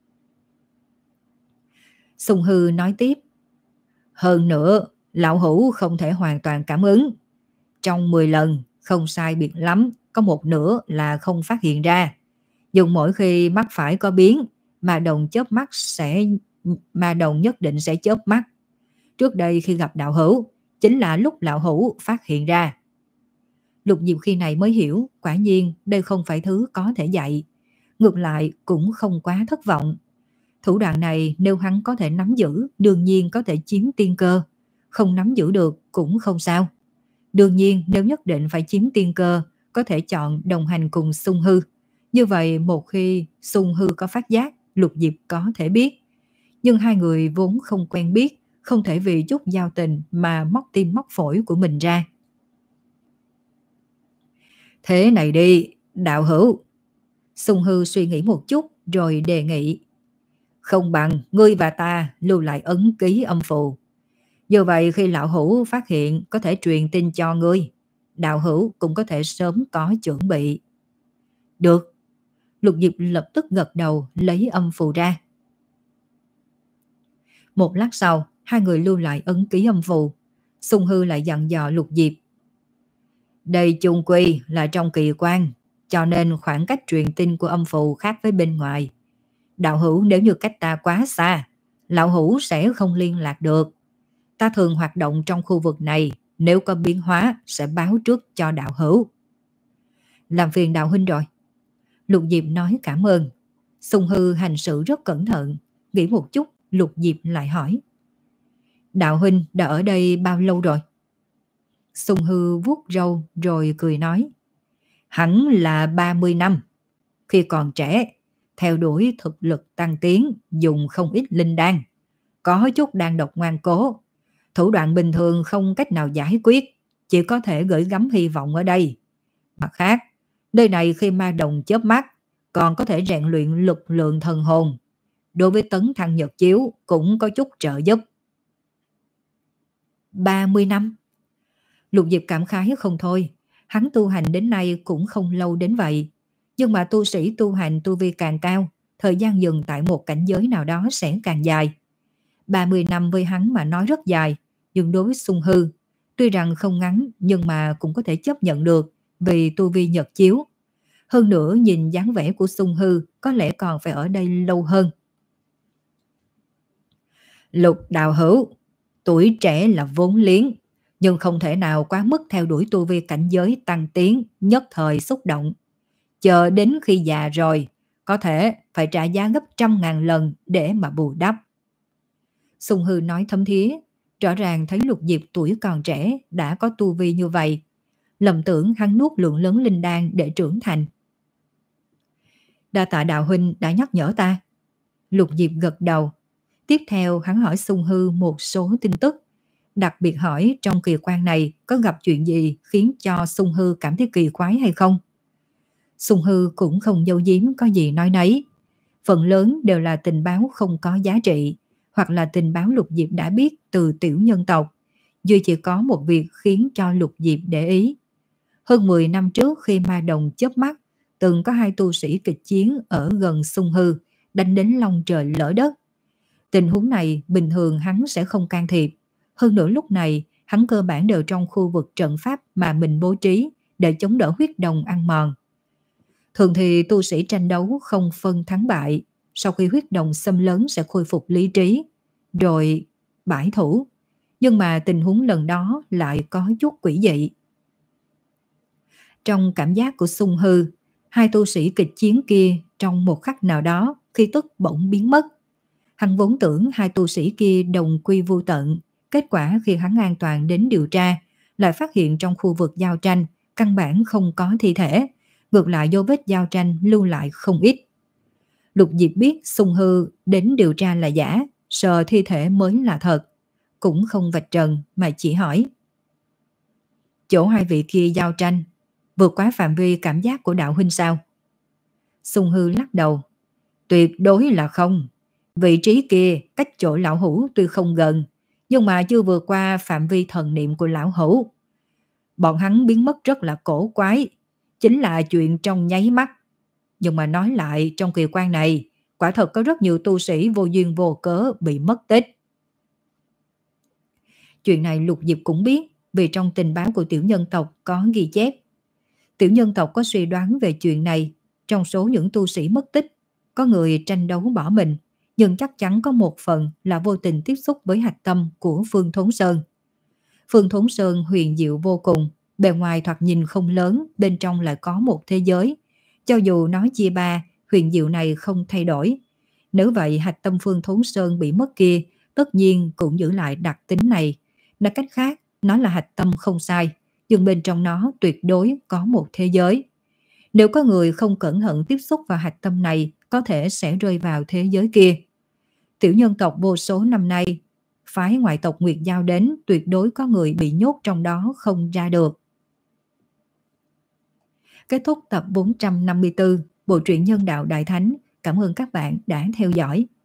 Sung Hư nói tiếp: Hơn nữa, lão hữu không thể hoàn toàn cảm ứng. Trong mười lần, không sai biệt lắm, có một nửa là không phát hiện ra. Nhưng mỗi khi mắt phải có biến, ma đồng chớp mắt sẽ ma đồng nhất định sẽ chớp mắt. Trước đây khi gặp đạo hữu, chính là lúc đạo hữu phát hiện ra. Lục Diệp khi này mới hiểu, quả nhiên đây không phải thứ có thể dạy. Ngược lại cũng không quá thất vọng. Thủ đoạn này nếu hắn có thể nắm giữ, đương nhiên có thể chiếm tiên cơ. Không nắm giữ được cũng không sao. Đương nhiên nếu nhất định phải chiếm tiên cơ, có thể chọn đồng hành cùng Sung Hư. Như vậy một khi Sung Hư có phát giác, Lục Diệp có thể biết. Nhưng hai người vốn không quen biết, không thể vì chút giao tình mà móc tim móc phổi của mình ra. Thế này đi, đạo hữu. Sung Hư suy nghĩ một chút rồi đề nghị: Không bằng ngươi và ta lưu lại ấn ký âm phù. Như vậy khi lão hữu phát hiện có thể truyền tin cho ngươi. Đạo hữu cũng có thể sớm có chuẩn bị. Được. Lục Diệp lập tức gật đầu lấy âm phù ra. Một lát sau, hai người lưu lại ấn ký âm phù. Sung Hư lại dặn dò Lục Diệp: Đây chung quy là trong kỳ quan, cho nên khoảng cách truyền tin của âm phù khác với bên ngoài. Đạo hữu nếu như cách ta quá xa, lão hữu sẽ không liên lạc được. Ta thường hoạt động trong khu vực này, nếu có biến hóa sẽ báo trước cho đạo hữu. Làm phiền đạo huynh rồi. Lục Diệp nói cảm ơn. Sung Hư hành sự rất cẩn thận, nghĩ một chút Lục Diệp lại hỏi. Đạo huynh đã ở đây bao lâu rồi? Sùng Hư vuốt râu rồi cười nói. Hẳn là ba mươi năm. Khi còn trẻ, theo đuổi thực lực tăng tiến, dùng không ít linh đan. Có chút đan độc ngoan cố. Thủ đoạn bình thường không cách nào giải quyết, chỉ có thể gửi gắm hy vọng ở đây. Mặt khác, nơi này khi ma đồng chớp mắt, còn có thể rèn luyện lực lượng thần hồn. Đối với tấn thăng nhật chiếu cũng có chút trợ giúp. ba mươi năm. Lục Diệp cảm khái không thôi. Hắn tu hành đến nay cũng không lâu đến vậy. Nhưng mà tu sĩ tu hành tu vi càng cao, thời gian dừng tại một cảnh giới nào đó sẽ càng dài. ba mươi năm với hắn mà nói rất dài, nhưng đối với Sùng Hư, tuy rằng không ngắn nhưng mà cũng có thể chấp nhận được vì tu vi nhật chiếu. Hơn nữa nhìn dáng vẻ của Sùng Hư có lẽ còn phải ở đây lâu hơn. Lục đạo hữu, tuổi trẻ là vốn liếng, nhưng không thể nào quá mức theo đuổi tu vi cảnh giới tăng tiến, nhất thời xúc động. Chờ đến khi già rồi, có thể phải trả giá gấp trăm ngàn lần để mà bù đắp. Sùng Hư nói thấm thía, rõ ràng thấy Lục Diệp tuổi còn trẻ đã có tu vi như vậy. Lầm tưởng hắn nuốt lượng lớn linh đan để trưởng thành. Đa tạ đạo huynh đã nhắc nhở ta. Lục Diệp gật đầu. Tiếp theo hắn hỏi Sùng Hư một số tin tức. Đặc biệt hỏi trong kỳ quan này có gặp chuyện gì khiến cho Sùng Hư cảm thấy kỳ quái hay không. Sùng Hư cũng không giấu giếm có gì nói nấy. Phần lớn đều là tình báo không có giá trị, hoặc là tình báo Lục Diệp đã biết từ tiểu nhân tộc. Duy chỉ có một việc khiến cho Lục Diệp để ý. Hơn mười năm trước khi ma đồng chớp mắt, từng có hai tu sĩ kịch chiến ở gần Sùng Hư, đánh đến long trời lỡ đất. Tình huống này bình thường hắn sẽ không can thiệp. Hơn nữa lúc này hắn cơ bản đều trong khu vực trận pháp mà mình bố trí để chống đỡ huyết đồng ăn mòn. Thường thì tu sĩ tranh đấu không phân thắng bại, sau khi huyết đồng xâm lấn sẽ khôi phục lý trí, rồi bãi thủ. Nhưng mà tình huống lần đó lại có chút quỷ dị. Trong cảm giác của Sùng Hư, hai tu sĩ kịch chiến kia trong một khắc nào đó khi tức bỗng biến mất. Hắn vốn tưởng hai tu sĩ kia đồng quy vô tận, kết quả khi hắn an toàn đến điều tra, lại phát hiện trong khu vực giao tranh căn bản không có thi thể, ngược lại dấu vết giao tranh lưu lại không ít. Lục Diệp biết Sùng Hư đến điều tra là giả, sờ thi thể mới là thật, cũng không vạch trần mà chỉ hỏi. Chỗ hai vị kia giao tranh vượt quá phạm vi cảm giác của đạo huynh sao? Sùng Hư lắc đầu. Tuyệt đối là không. Vị trí kia cách chỗ lão hữu tuy không gần, nhưng mà chưa vượt qua phạm vi thần niệm của lão hữu. Bọn hắn biến mất rất là cổ quái, chính là chuyện trong nháy mắt. Nhưng mà nói lại, trong kỳ quan này, quả thật có rất nhiều tu sĩ vô duyên vô cớ bị mất tích. Chuyện này Lục Diệp cũng biết, vì trong tình báo của tiểu nhân tộc có ghi chép. Tiểu nhân tộc có suy đoán về chuyện này, trong số những tu sĩ mất tích, có người tranh đấu bỏ mình, nhưng chắc chắn có một phần là vô tình tiếp xúc với hạch tâm của Phương Thốn Sơn. Phương Thốn Sơn huyền diệu vô cùng, bề ngoài thoạt nhìn không lớn, bên trong lại có một thế giới. Cho dù nói chia ba, huyền diệu này không thay đổi. Nếu vậy hạch tâm Phương Thốn Sơn bị mất kia, tất nhiên cũng giữ lại đặc tính này. Nói cách khác, nó là hạch tâm không sai, nhưng bên trong nó tuyệt đối có một thế giới. Nếu có người không cẩn thận tiếp xúc vào hạch tâm này, có thể sẽ rơi vào thế giới kia. Tiểu nhân tộc vô số năm nay, phái ngoại tộc Nguyệt Giao đến, tuyệt đối có người bị nhốt trong đó không ra được. Kết thúc tập bốn trăm năm mươi tư, Bộ truyện Nhân đạo Đại Thánh. Cảm ơn các bạn đã theo dõi.